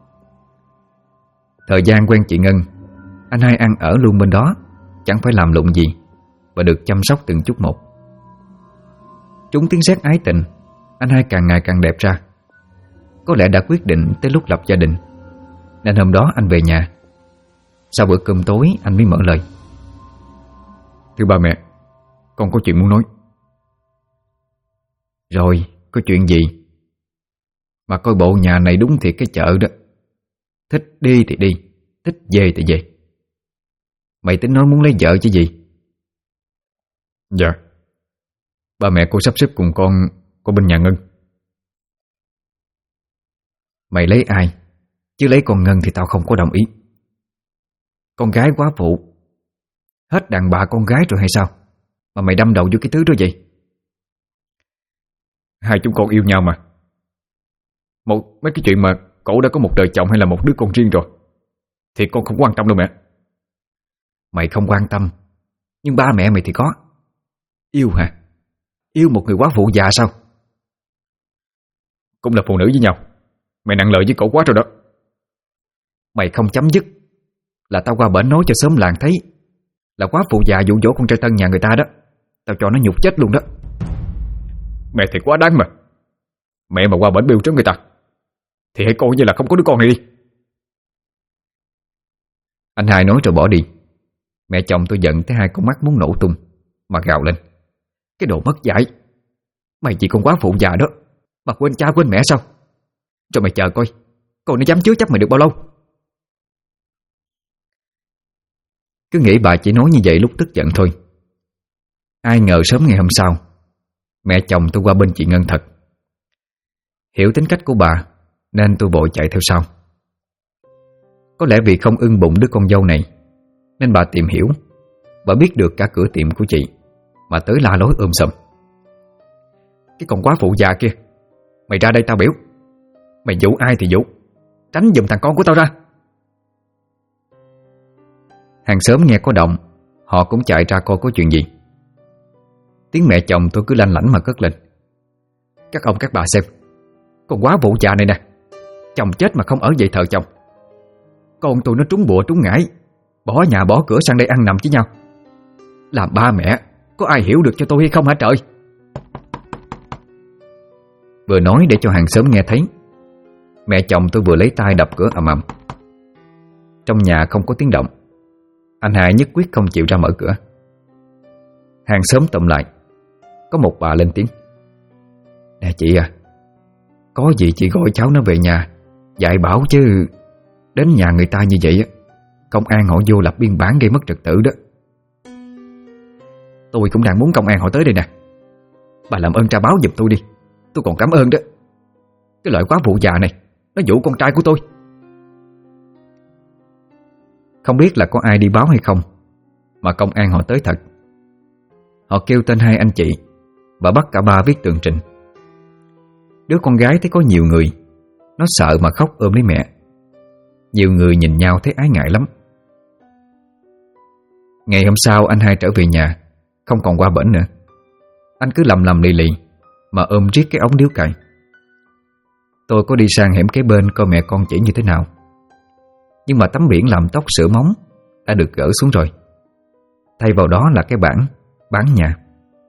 Thời gian quen chị Ngân, anh hai ăn ở luôn bên đó, chẳng phải làm lụng gì, và được chăm sóc từng chút một. Trúng tiếng sét ái tình, anh hai càng ngày càng đẹp ra. Có lẽ đã quyết định tới lúc lập gia đình, nên hôm đó anh về nhà. Sau bữa cơm tối anh mới mở lời: "Thưa ba mẹ, con có chuyện muốn nói." "Rồi, có chuyện gì? Mà coi bộ nhà này đúng thiệt cái chợ đó. Thích đi thì đi, thích về thì về. Mày tính nói muốn lấy vợ chứ gì?" "Dạ, ba mẹ cô sắp xếp cùng con qua bên nhà Ngân." "Mày lấy ai? Chứ lấy con Ngân thì tao không có đồng ý. Con gái quá phụ, hết đàn bà con gái rồi hay sao mà mày đâm đầu vô cái thứ đó vậy?" "Hai chúng con yêu nhau mà. Mấy cái chuyện mà cổ đã có một đời chồng hay là một đứa con riêng rồi thì con không quan tâm đâu mẹ." "Mày không quan tâm, nhưng ba mẹ mày thì có. Yêu hả? Yêu một người quá phụ già sao?" "Cũng là phụ nữ với nhau, mày nặng lời với cổ quá rồi đó." "Mày không chấm dứt là tao qua bển nói cho xóm làng thấy là quá phụ già dụ dỗ con trai tân nhà người ta đó. Tao cho nó nhục chết luôn đó." "Mẹ thì quá đáng mà. Mẹ mà qua bển bêu trước người ta thì hãy coi như là không có đứa con này đi." Anh hai nói rồi bỏ đi. Mẹ chồng tôi giận tới hai con mắt muốn nổ tung mà gào lên: Cái đồ mất dạy. Mày chỉ con quá phụ già đó mà quên cha quên mẹ sao? Rồi mày chờ coi nó dám chứa chấp mày được bao lâu. Cứ nghĩ bà chỉ nói như vậy lúc tức giận thôi. Ai ngờ sớm ngày hôm sau, mẹ chồng tôi qua bên chị Ngân thật. Hiểu tính cách của bà nên tôi vội chạy theo sau. Có lẽ vì không ưng bụng đứa con dâu này nên bà tìm hiểu và biết được cả cửa tiệm của chị mà tới la lối sùm. Cái con quá phụ già kia, mày ra đây tao biểu. Mày dụ ai thì dụ, tránh giùm thằng con của tao ra. Hàng xóm nghe có động, họ cũng chạy ra coi có chuyện gì. Tiếng mẹ chồng tôi cứ lanh lảnh mà cất lên: các ông các bà xem, con quá phụ già này nè, chồng chết mà không ở dậy thờ chồng. Con tôi nó trúng bùa trúng ngải, bỏ nhà bỏ cửa sang đây ăn nằm với nhau. Làm ba mẹ có ai hiểu được cho tôi hay không hả trời? Vừa nói để cho hàng xóm nghe thấy, mẹ chồng tôi vừa lấy tay đập cửa ầm ầm. Trong nhà không có tiếng động. Anh hai nhất quyết không chịu ra mở cửa. Hàng xóm tụm lại. Có một bà lên tiếng: nè chị à, có gì chị gọi cháu nó về nhà dạy bảo chứ. Đến nhà người ta như vậy công an họ vô lập biên bản gây mất trật tự đó. Tôi cũng đang muốn công an họ tới đây nè. Bà làm ơn tra báo giùm tôi đi, tôi còn cảm ơn đó. Cái loại quá phụ già này nó dụ con trai của tôi. Không biết là có ai đi báo hay không mà công an họ tới thật. Họ kêu tên hai anh chị và bắt cả ba viết tường trình. Đứa con gái thấy có nhiều người, nó sợ mà khóc ôm lấy mẹ. Nhiều người nhìn nhau thấy ái ngại lắm. Ngày hôm sau anh hai trở về nhà, không còn qua bển nữa. Anh cứ lầm lầm lì lì mà ôm riết cái ống điếu cày. Tôi có đi sang hẻm kế bên coi mẹ con chỉ như thế nào, nhưng mà tấm biển làm tóc sửa móng đã được gỡ xuống rồi. Thay vào đó là cái bảng bán nhà.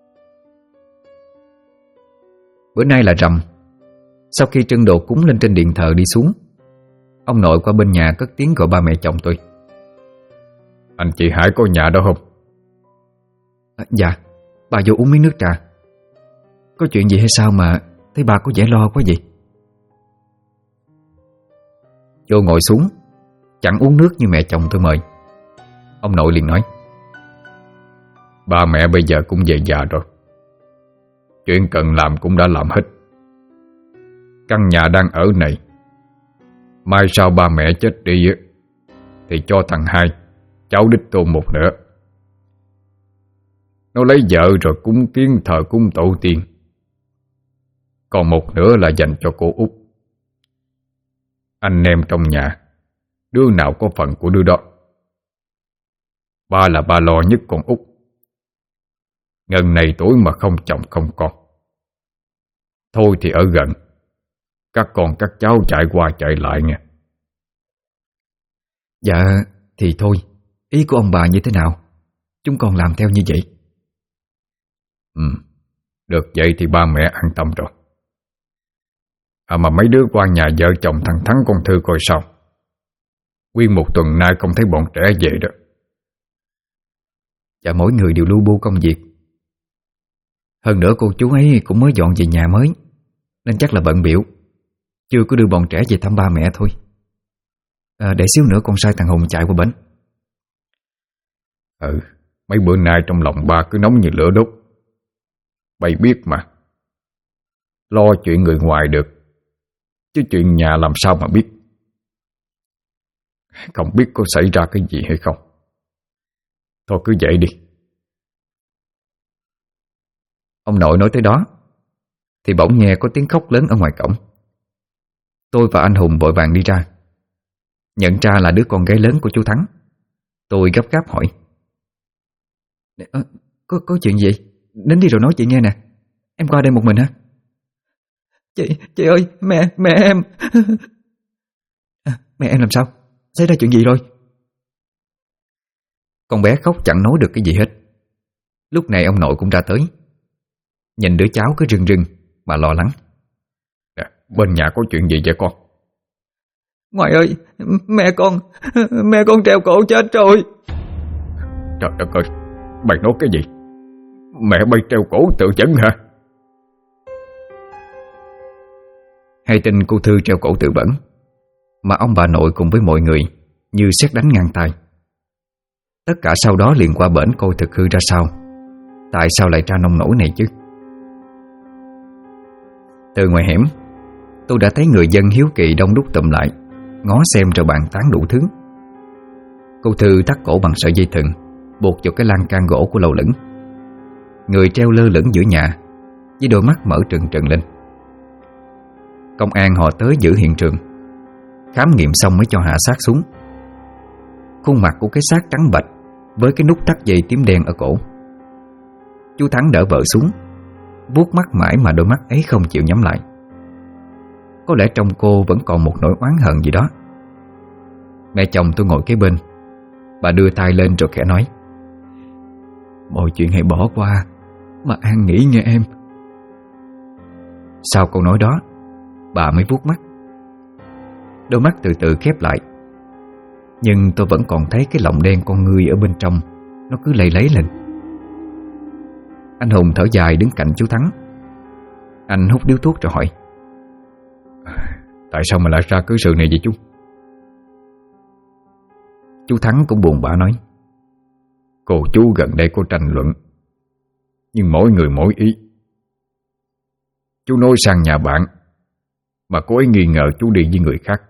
Bữa nay là rằm. Sau khi trưng đồ cúng lên trên điện thờ đi xuống, ông nội qua bên nhà cất tiếng gọi ba mẹ chồng tôi: anh chị Hải có nhà đó không? Dạ, bà vô uống miếng nước trà. Có chuyện gì hay sao mà thấy bà có vẻ lo quá vậy? Vô ngồi xuống, chẳng uống nước như mẹ chồng tôi mời. Ông nội liền nói: ba mẹ bây giờ cũng về già rồi, chuyện cần làm cũng đã làm hết. Căn nhà đang ở này, mai sau ba mẹ chết đi thì cho thằng hai, cháu đích tôn một nữa. Nó lấy vợ rồi cúng kiến thờ cúng tổ tiên. Còn một nữa là dành cho cô út. Anh em trong nhà, đứa nào có phần của đứa đó. Ba là ba lo nhất con út. Ngần này tuổi mà không chồng không con. Thôi thì ở gần, các con các cháu chạy qua chạy lại nghe. Dạ thì thôi, ý của ông bà như thế nào chúng con làm theo như vậy. Được vậy thì ba mẹ an tâm rồi. Mà mấy đứa qua nhà vợ chồng thằng Thắng con Thư coi sao. Nguyên một tuần nay không thấy bọn trẻ về đó. Dạ mỗi người đều lu bu công việc. Hơn nữa cô chú ấy cũng mới dọn về nhà mới nên chắc là bận biểu, chưa có đưa bọn trẻ về thăm ba mẹ thôi. Để xíu nữa con sai thằng Hùng chạy qua bển. Mấy bữa nay trong lòng ba cứ nóng như lửa đốt. Bày biết mà. Lo chuyện người ngoài được, chứ chuyện nhà làm sao mà biết. Không biết có xảy ra cái gì hay không. Thôi cứ vậy đi. Ông nội nói tới đó thì bỗng nghe có tiếng khóc lớn ở ngoài cổng. Tôi và anh Hùng vội vàng đi ra. Nhận ra là đứa con gái lớn của chú Thắng. Tôi gấp gáp hỏi: Có chuyện gì? Đến đi rồi nói chị nghe nè. Em qua đây một mình hả? Chị ơi, mẹ em. Mẹ em làm sao? Xảy ra chuyện gì rồi? Con bé khóc chẳng nói được cái gì hết. Lúc này ông nội cũng ra tới. Nhìn đứa cháu cứ rưng rưng mà lo lắng. Bên nhà có chuyện gì vậy con? Ngoại ơi, mẹ con treo cổ chết rồi. Trời đất ơi, mày nói cái gì? Mẹ bay treo cổ tự vẫn hả? Hay tin cô Thư treo cổ tự vẫn, mà ông bà nội cùng với mọi người như sét đánh ngang tai. Tất cả sau đó liền qua bển coi thực hư ra sao, tại sao lại ra nông nổi này chứ. Từ ngoài hẻm, tôi đã thấy người dân hiếu kỳ đông đúc tụm lại, ngó xem rồi bàn tán đủ thứ. Cô Thư thắt cổ bằng sợi dây thừng buộc vào cái lan can gỗ của lầu lửng. Người treo lơ lửng giữa nhà, với đôi mắt mở trừng trừng lên. Công an họ tới giữ hiện trường, khám nghiệm xong mới cho hạ xác xuống. Khuôn mặt của cái xác trắng bệch với cái nút thắt dây tím đen ở cổ. Chú Thắng đỡ vợ xuống, vuốt mắt mãi mà đôi mắt ấy không chịu nhắm lại. Có lẽ trong cô vẫn còn một nỗi oán hận gì đó. Mẹ chồng tôi ngồi kế bên, bà đưa tay lên rồi khẽ nói: mọi chuyện hãy bỏ qua mà an nghỉ nghe em. Sau câu nói đó, bà mới vuốt mắt. Đôi mắt từ từ khép lại, nhưng tôi vẫn còn thấy cái lọng đen con ngươi ở bên trong, nó cứ lay lấy lên. Anh Hùng thở dài đứng cạnh chú Thắng. Anh hút điếu thuốc rồi hỏi: tại sao mà lại ra cứ sự này vậy chú? Chú Thắng cũng buồn bã nói: cô chú gần đây có tranh luận, nhưng mỗi người mỗi ý. Chú nói sang nhà bạn, mà cô ấy nghi ngờ chú đi với người khác.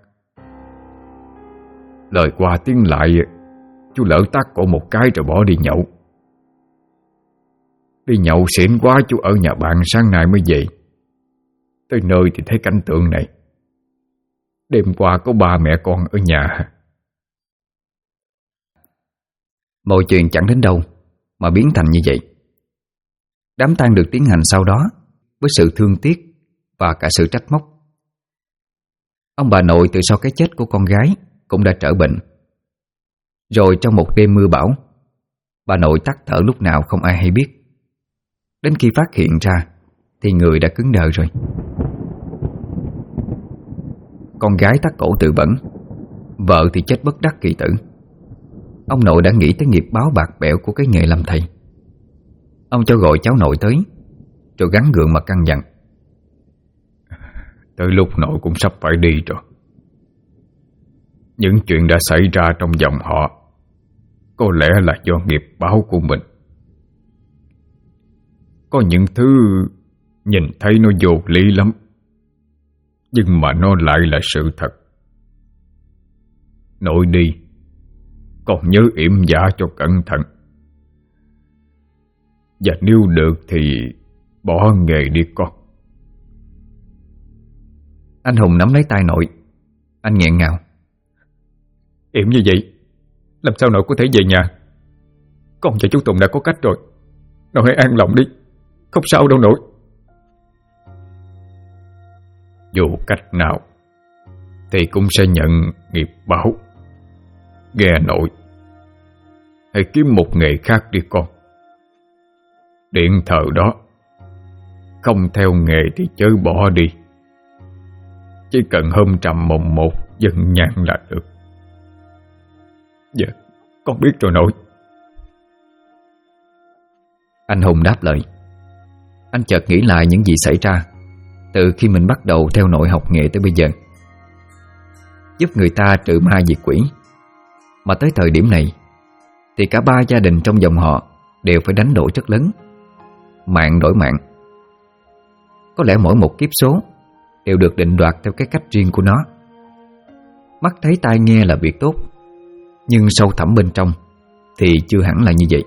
Lời qua tiếng lại, chú lỡ tát cổ một cái rồi bỏ đi nhậu. Đi nhậu xỉn quá, chú ở nhà bạn sáng nay mới về. Tới nơi thì thấy cảnh tượng này. Đêm qua có ba mẹ con ở nhà. Mọi chuyện chẳng đến đâu mà biến thành như vậy. Đám tang được tiến hành sau đó với sự thương tiếc và cả sự trách móc. Ông bà nội từ sau cái chết của con gái cũng đã trở bệnh. Rồi trong một đêm mưa bão, bà nội tắt thở lúc nào không ai hay biết. Đến khi phát hiện ra thì người đã cứng đờ rồi. Con gái tắt cổ tự vẫn, vợ thì chết bất đắc kỳ tử. Ông nội đã nghĩ tới nghiệp báo bạc bẽo của cái nghề làm thầy. Ông cho gọi cháu nội tới, rồi gắng gượng mà căn dặn: tới lúc nội cũng sắp phải đi rồi. Những chuyện đã xảy ra trong dòng họ có lẽ là do nghiệp báo của mình. Có những thứ nhìn thấy nó vô lý lắm, nhưng mà nó lại là sự thật. Nội đi, còn nhớ yểm giả cho cẩn thận. Và nếu được thì bỏ nghề đi con. Anh Hùng nắm lấy tay nội. Anh nghẹn ngào: Yểm như vậy, làm sao nội có thể về nhà? Con và chú Tùng đã có cách rồi. Nội hãy an lòng đi, không sao đâu nội. Dù cách nào thì cũng sẽ nhận nghiệp báo. Nghe nội, hãy kiếm một nghề khác đi con. Điện thờ đó, không theo nghề thì chớ bỏ đi. Chỉ cần hôm trầm mùng 1 dần nhang là được. Dạ, con biết rồi nội. Anh Hùng đáp lời. Anh chợt nghĩ lại những gì xảy ra từ khi mình bắt đầu theo nội học nghệ tới bây giờ, giúp người ta trừ ma diệt quỷ. Mà tới thời điểm này thì cả ba gia đình trong dòng họ đều phải đánh đổi rất lớn. Mạng đổi mạng. Có lẽ mỗi một kiếp số đều được định đoạt theo cái cách riêng của nó. Mắt thấy tai nghe là việc tốt, nhưng sâu thẳm bên trong thì chưa hẳn là như vậy.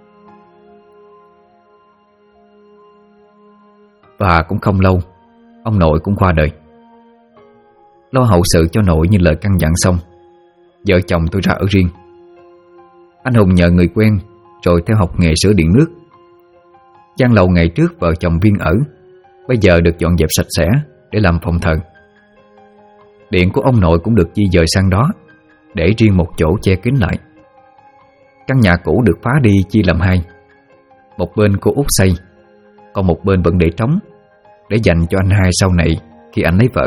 Và cũng không lâu, ông nội cũng qua đời. Lo hậu sự cho nội như lời căn dặn xong, vợ chồng tôi ra ở riêng. Anh Hùng nhờ người quen rồi theo học nghề sửa điện nước. Gian lầu ngày trước vợ chồng Viên ở bây giờ được dọn dẹp sạch sẽ để làm phòng thờ. Điện của ông nội cũng được di dời sang đó, để riêng một chỗ che kín lại. Căn nhà cũ được phá đi chia làm hai. Một bên cô Út xây, còn một bên vẫn để trống, để dành cho anh hai sau này khi anh lấy vợ.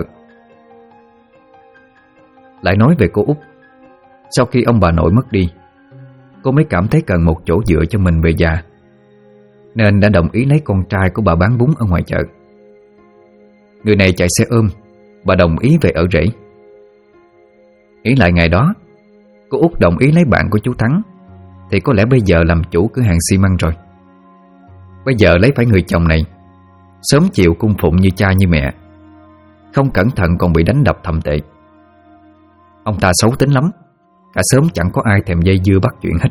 Lại nói về cô Út, sau khi ông bà nội mất đi, cô mới cảm thấy cần một chỗ dựa cho mình về già. nên đã đồng ý lấy con trai của bà bán bún ở ngoài chợ. Người này chạy xe ôm, bà đồng ý về ở rể. Nghĩ lại ngày đó, cô Út đồng ý lấy bạn của chú Thắng, thì có lẽ bây giờ làm chủ cửa hàng xi măng rồi. Bây giờ lấy phải người chồng này, sớm chiều cung phụng như cha như mẹ, không cẩn thận còn bị đánh đập thậm tệ. Ông ta xấu tính lắm, cả xóm chẳng có ai thèm dây dưa bắt chuyện hết.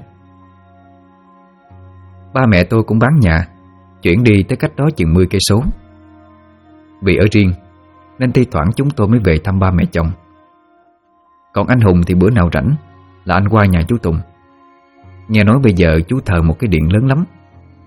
Ba mẹ tôi cũng bán nhà, chuyển đi tới cách đó chừng 10 cây số. Vì ở riêng nên thi thoảng chúng tôi mới về thăm ba mẹ chồng. Còn anh Hùng thì bữa nào rảnh là anh qua nhà chú Tùng. Nghe nói bây giờ chú thờ một cái điện lớn lắm.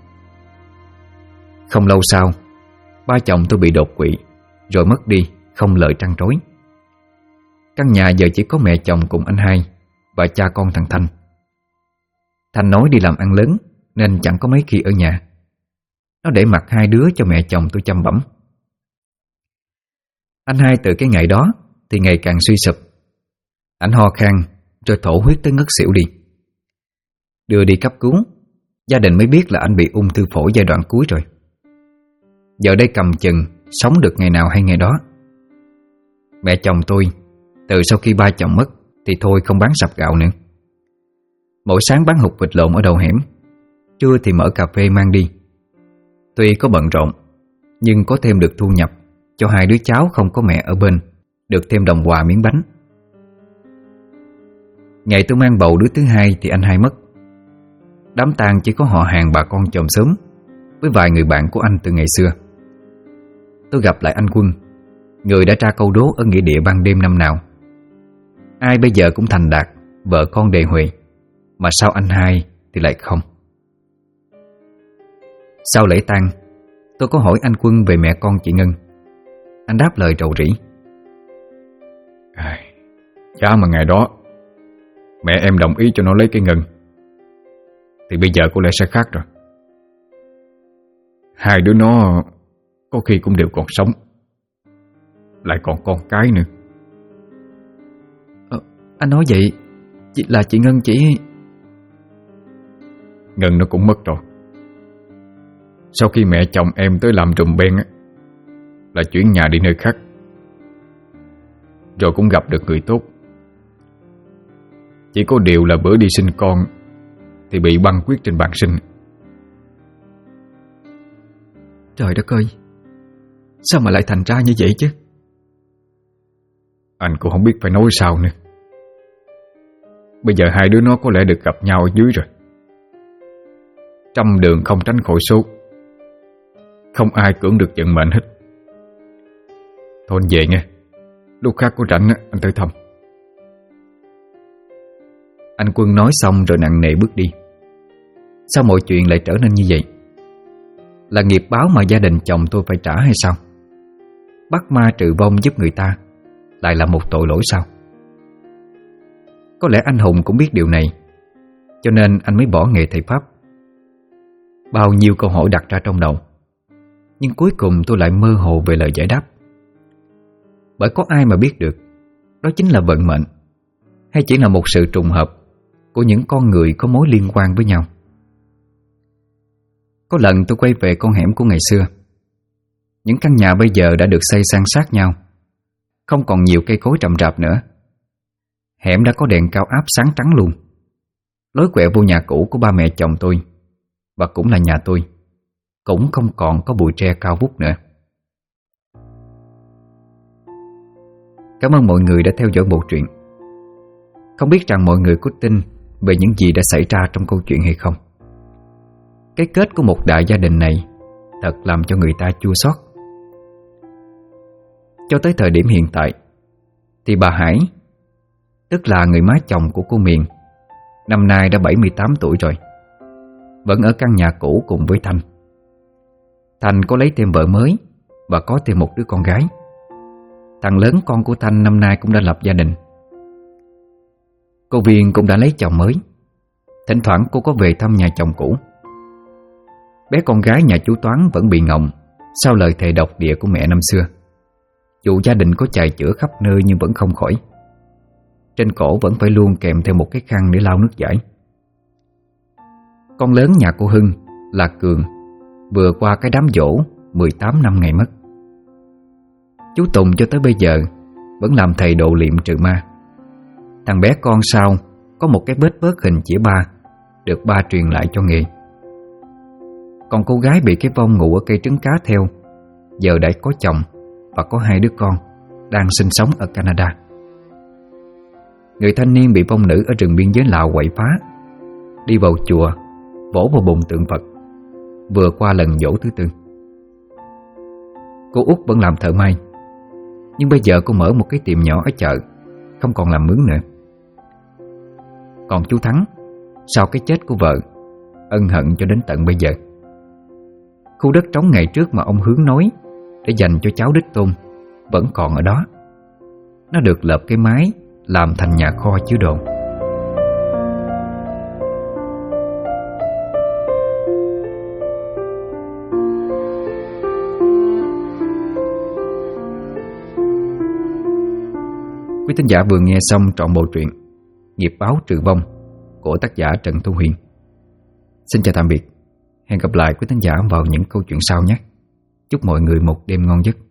Không lâu sau, ba chồng tôi bị đột quỵ rồi mất đi, không lời trăn trối. Căn nhà giờ chỉ có mẹ chồng cùng anh hai và cha con thằng Thanh. Thanh nói đi làm ăn lớn nên chẳng có mấy khi ở nhà. Nó để mặc hai đứa cho mẹ chồng tôi chăm bẵm. Anh hai từ cái ngày đó thì ngày càng suy sụp. Ảnh ho khan rồi thổ huyết tới ngất xỉu đi. Đưa đi cấp cứu, gia đình mới biết là anh bị ung thư phổi giai đoạn cuối rồi. Giờ đây cầm chừng sống được ngày nào hay ngày đó. Mẹ chồng tôi từ sau khi ba chồng mất thì thôi không bán sạp gạo nữa. Mỗi sáng bán hột vịt lộn ở đầu hẻm, trưa thì mở cà phê mang đi. Tuy có bận rộn, nhưng có thêm được thu nhập cho hai đứa cháu không có mẹ ở bên, được thêm đồng quà miếng bánh. Ngày tôi mang bầu đứa thứ hai thì anh hai mất. Đám tang chỉ có họ hàng bà con chòm xóm với vài người bạn của anh từ ngày xưa. Tôi gặp lại anh Quân, người đã tra câu đố ở nghĩa địa ban đêm năm nào. Ai bây giờ cũng thành đạt, vợ con đề huề, mà sao anh hai thì lại không. Sau lễ tang, tôi có hỏi anh Quân về mẹ con chị Ngân. Anh đáp lời rầu rĩ: Chả mà ngày đó mẹ em đồng ý cho nó lấy cái Ngân thì bây giờ có lẽ sẽ khác rồi. Hai đứa nó có khi cũng đều còn sống, lại còn con cái nữa. Anh nói vậy là chị Ngân chỉ... Ngân nó cũng mất rồi. Sau khi mẹ chồng em tới làm trùm ben là chuyển nhà đi nơi khác, rồi cũng gặp được người tốt. Chỉ có điều là bữa đi sinh con thì bị băng huyết trên bàn sinh. Trời đất ơi, sao mà lại thành ra như vậy chứ? Anh cũng không biết phải nói sao nữa. Bây giờ hai đứa nó có lẽ được gặp nhau ở dưới rồi. Trăm đường không tránh khỏi số, không ai cưỡng được vận mệnh hết. Thôi anh về nghe, lúc khác có rảnh anh tới thăm. Anh Quân nói xong rồi nặng nề bước đi. Sao mọi chuyện lại trở nên như vậy? Là nghiệp báo mà gia đình chồng tôi phải trả hay sao? Bắt ma trừ vong giúp người ta lại là một tội lỗi sao? Có lẽ anh Hùng cũng biết điều này, cho nên anh mới bỏ nghề thầy Pháp. Bao nhiêu câu hỏi đặt ra trong đầu, nhưng cuối cùng tôi lại mơ hồ về lời giải đáp. Bởi có ai mà biết được đó chính là vận mệnh, hay chỉ là một sự trùng hợp của những con người có mối liên quan với nhau. Có lần tôi quay về con hẻm của ngày xưa. Những căn nhà bây giờ đã được xây san sát nhau, không còn nhiều cây cối rậm rạp nữa. Hẻm đã có đèn cao áp sáng trắng luôn. Lối quẹo vô nhà cũ của ba mẹ chồng tôi, và cũng là nhà tôi, cũng không còn có bụi tre cao vút nữa. Cảm ơn mọi người đã theo dõi bộ truyện. Không biết rằng mọi người có tin về những gì đã xảy ra trong câu chuyện hay không. Cái kết của một đại gia đình này thật làm cho người ta chua xót. Cho tới thời điểm hiện tại thì bà Hải, tức là người má chồng của cô Miền, năm nay đã 78 tuổi rồi, vẫn ở căn nhà cũ cùng với Thanh. Thanh có lấy thêm vợ mới và có thêm một đứa con gái. Thằng lớn con của Thanh năm nay cũng đã lập gia đình. Cô Viên cũng đã lấy chồng mới. Thỉnh thoảng cô có về thăm nhà chồng cũ. Bé con gái nhà chú Toán vẫn bị ngọng sau lời thề độc địa của mẹ năm xưa. Dù gia đình có chạy chữa khắp nơi nhưng vẫn không khỏi. Trên cổ vẫn phải luôn kèm theo một cái khăn để lau nước dãi. Con lớn nhà cô Hưng là Cường vừa qua cái đám giỗ 18 năm ngày mất. Chú Tùng cho tới bây giờ vẫn làm thầy độ liệm trừ ma. Thằng bé con sau có một cái bết bớt hình chĩa 3 được ba truyền lại cho nghề. Còn cô gái bị cái vong ngủ ở cây trứng cá theo giờ đã có chồng và có 2 đứa con đang sinh sống ở Canada. Người thanh niên bị vong nữ ở rừng biên giới Lào quậy phá, đi vào chùa vỗ vào bụng tượng Phật vừa qua lần giỗ thứ 4. Cô Út vẫn làm thợ may, nhưng bây giờ cô mở một cái tiệm nhỏ ở chợ, không còn làm mướn nữa. Còn chú Thắng, sau cái chết của vợ, ân hận cho đến tận bây giờ. Khu đất trống ngày trước mà ông Hướng nói để dành cho cháu đích tôn vẫn còn ở đó. Nó được lợp cái mái làm thành nhà kho chứa đồ. Quý thính giả vừa nghe xong trọn bộ truyện Nghiệp báo trừ vong của tác giả Trần Thu Huyền. Xin chào tạm biệt. Hẹn gặp lại quý thính giả vào những câu chuyện sau nhé. Chúc mọi người một đêm ngon giấc.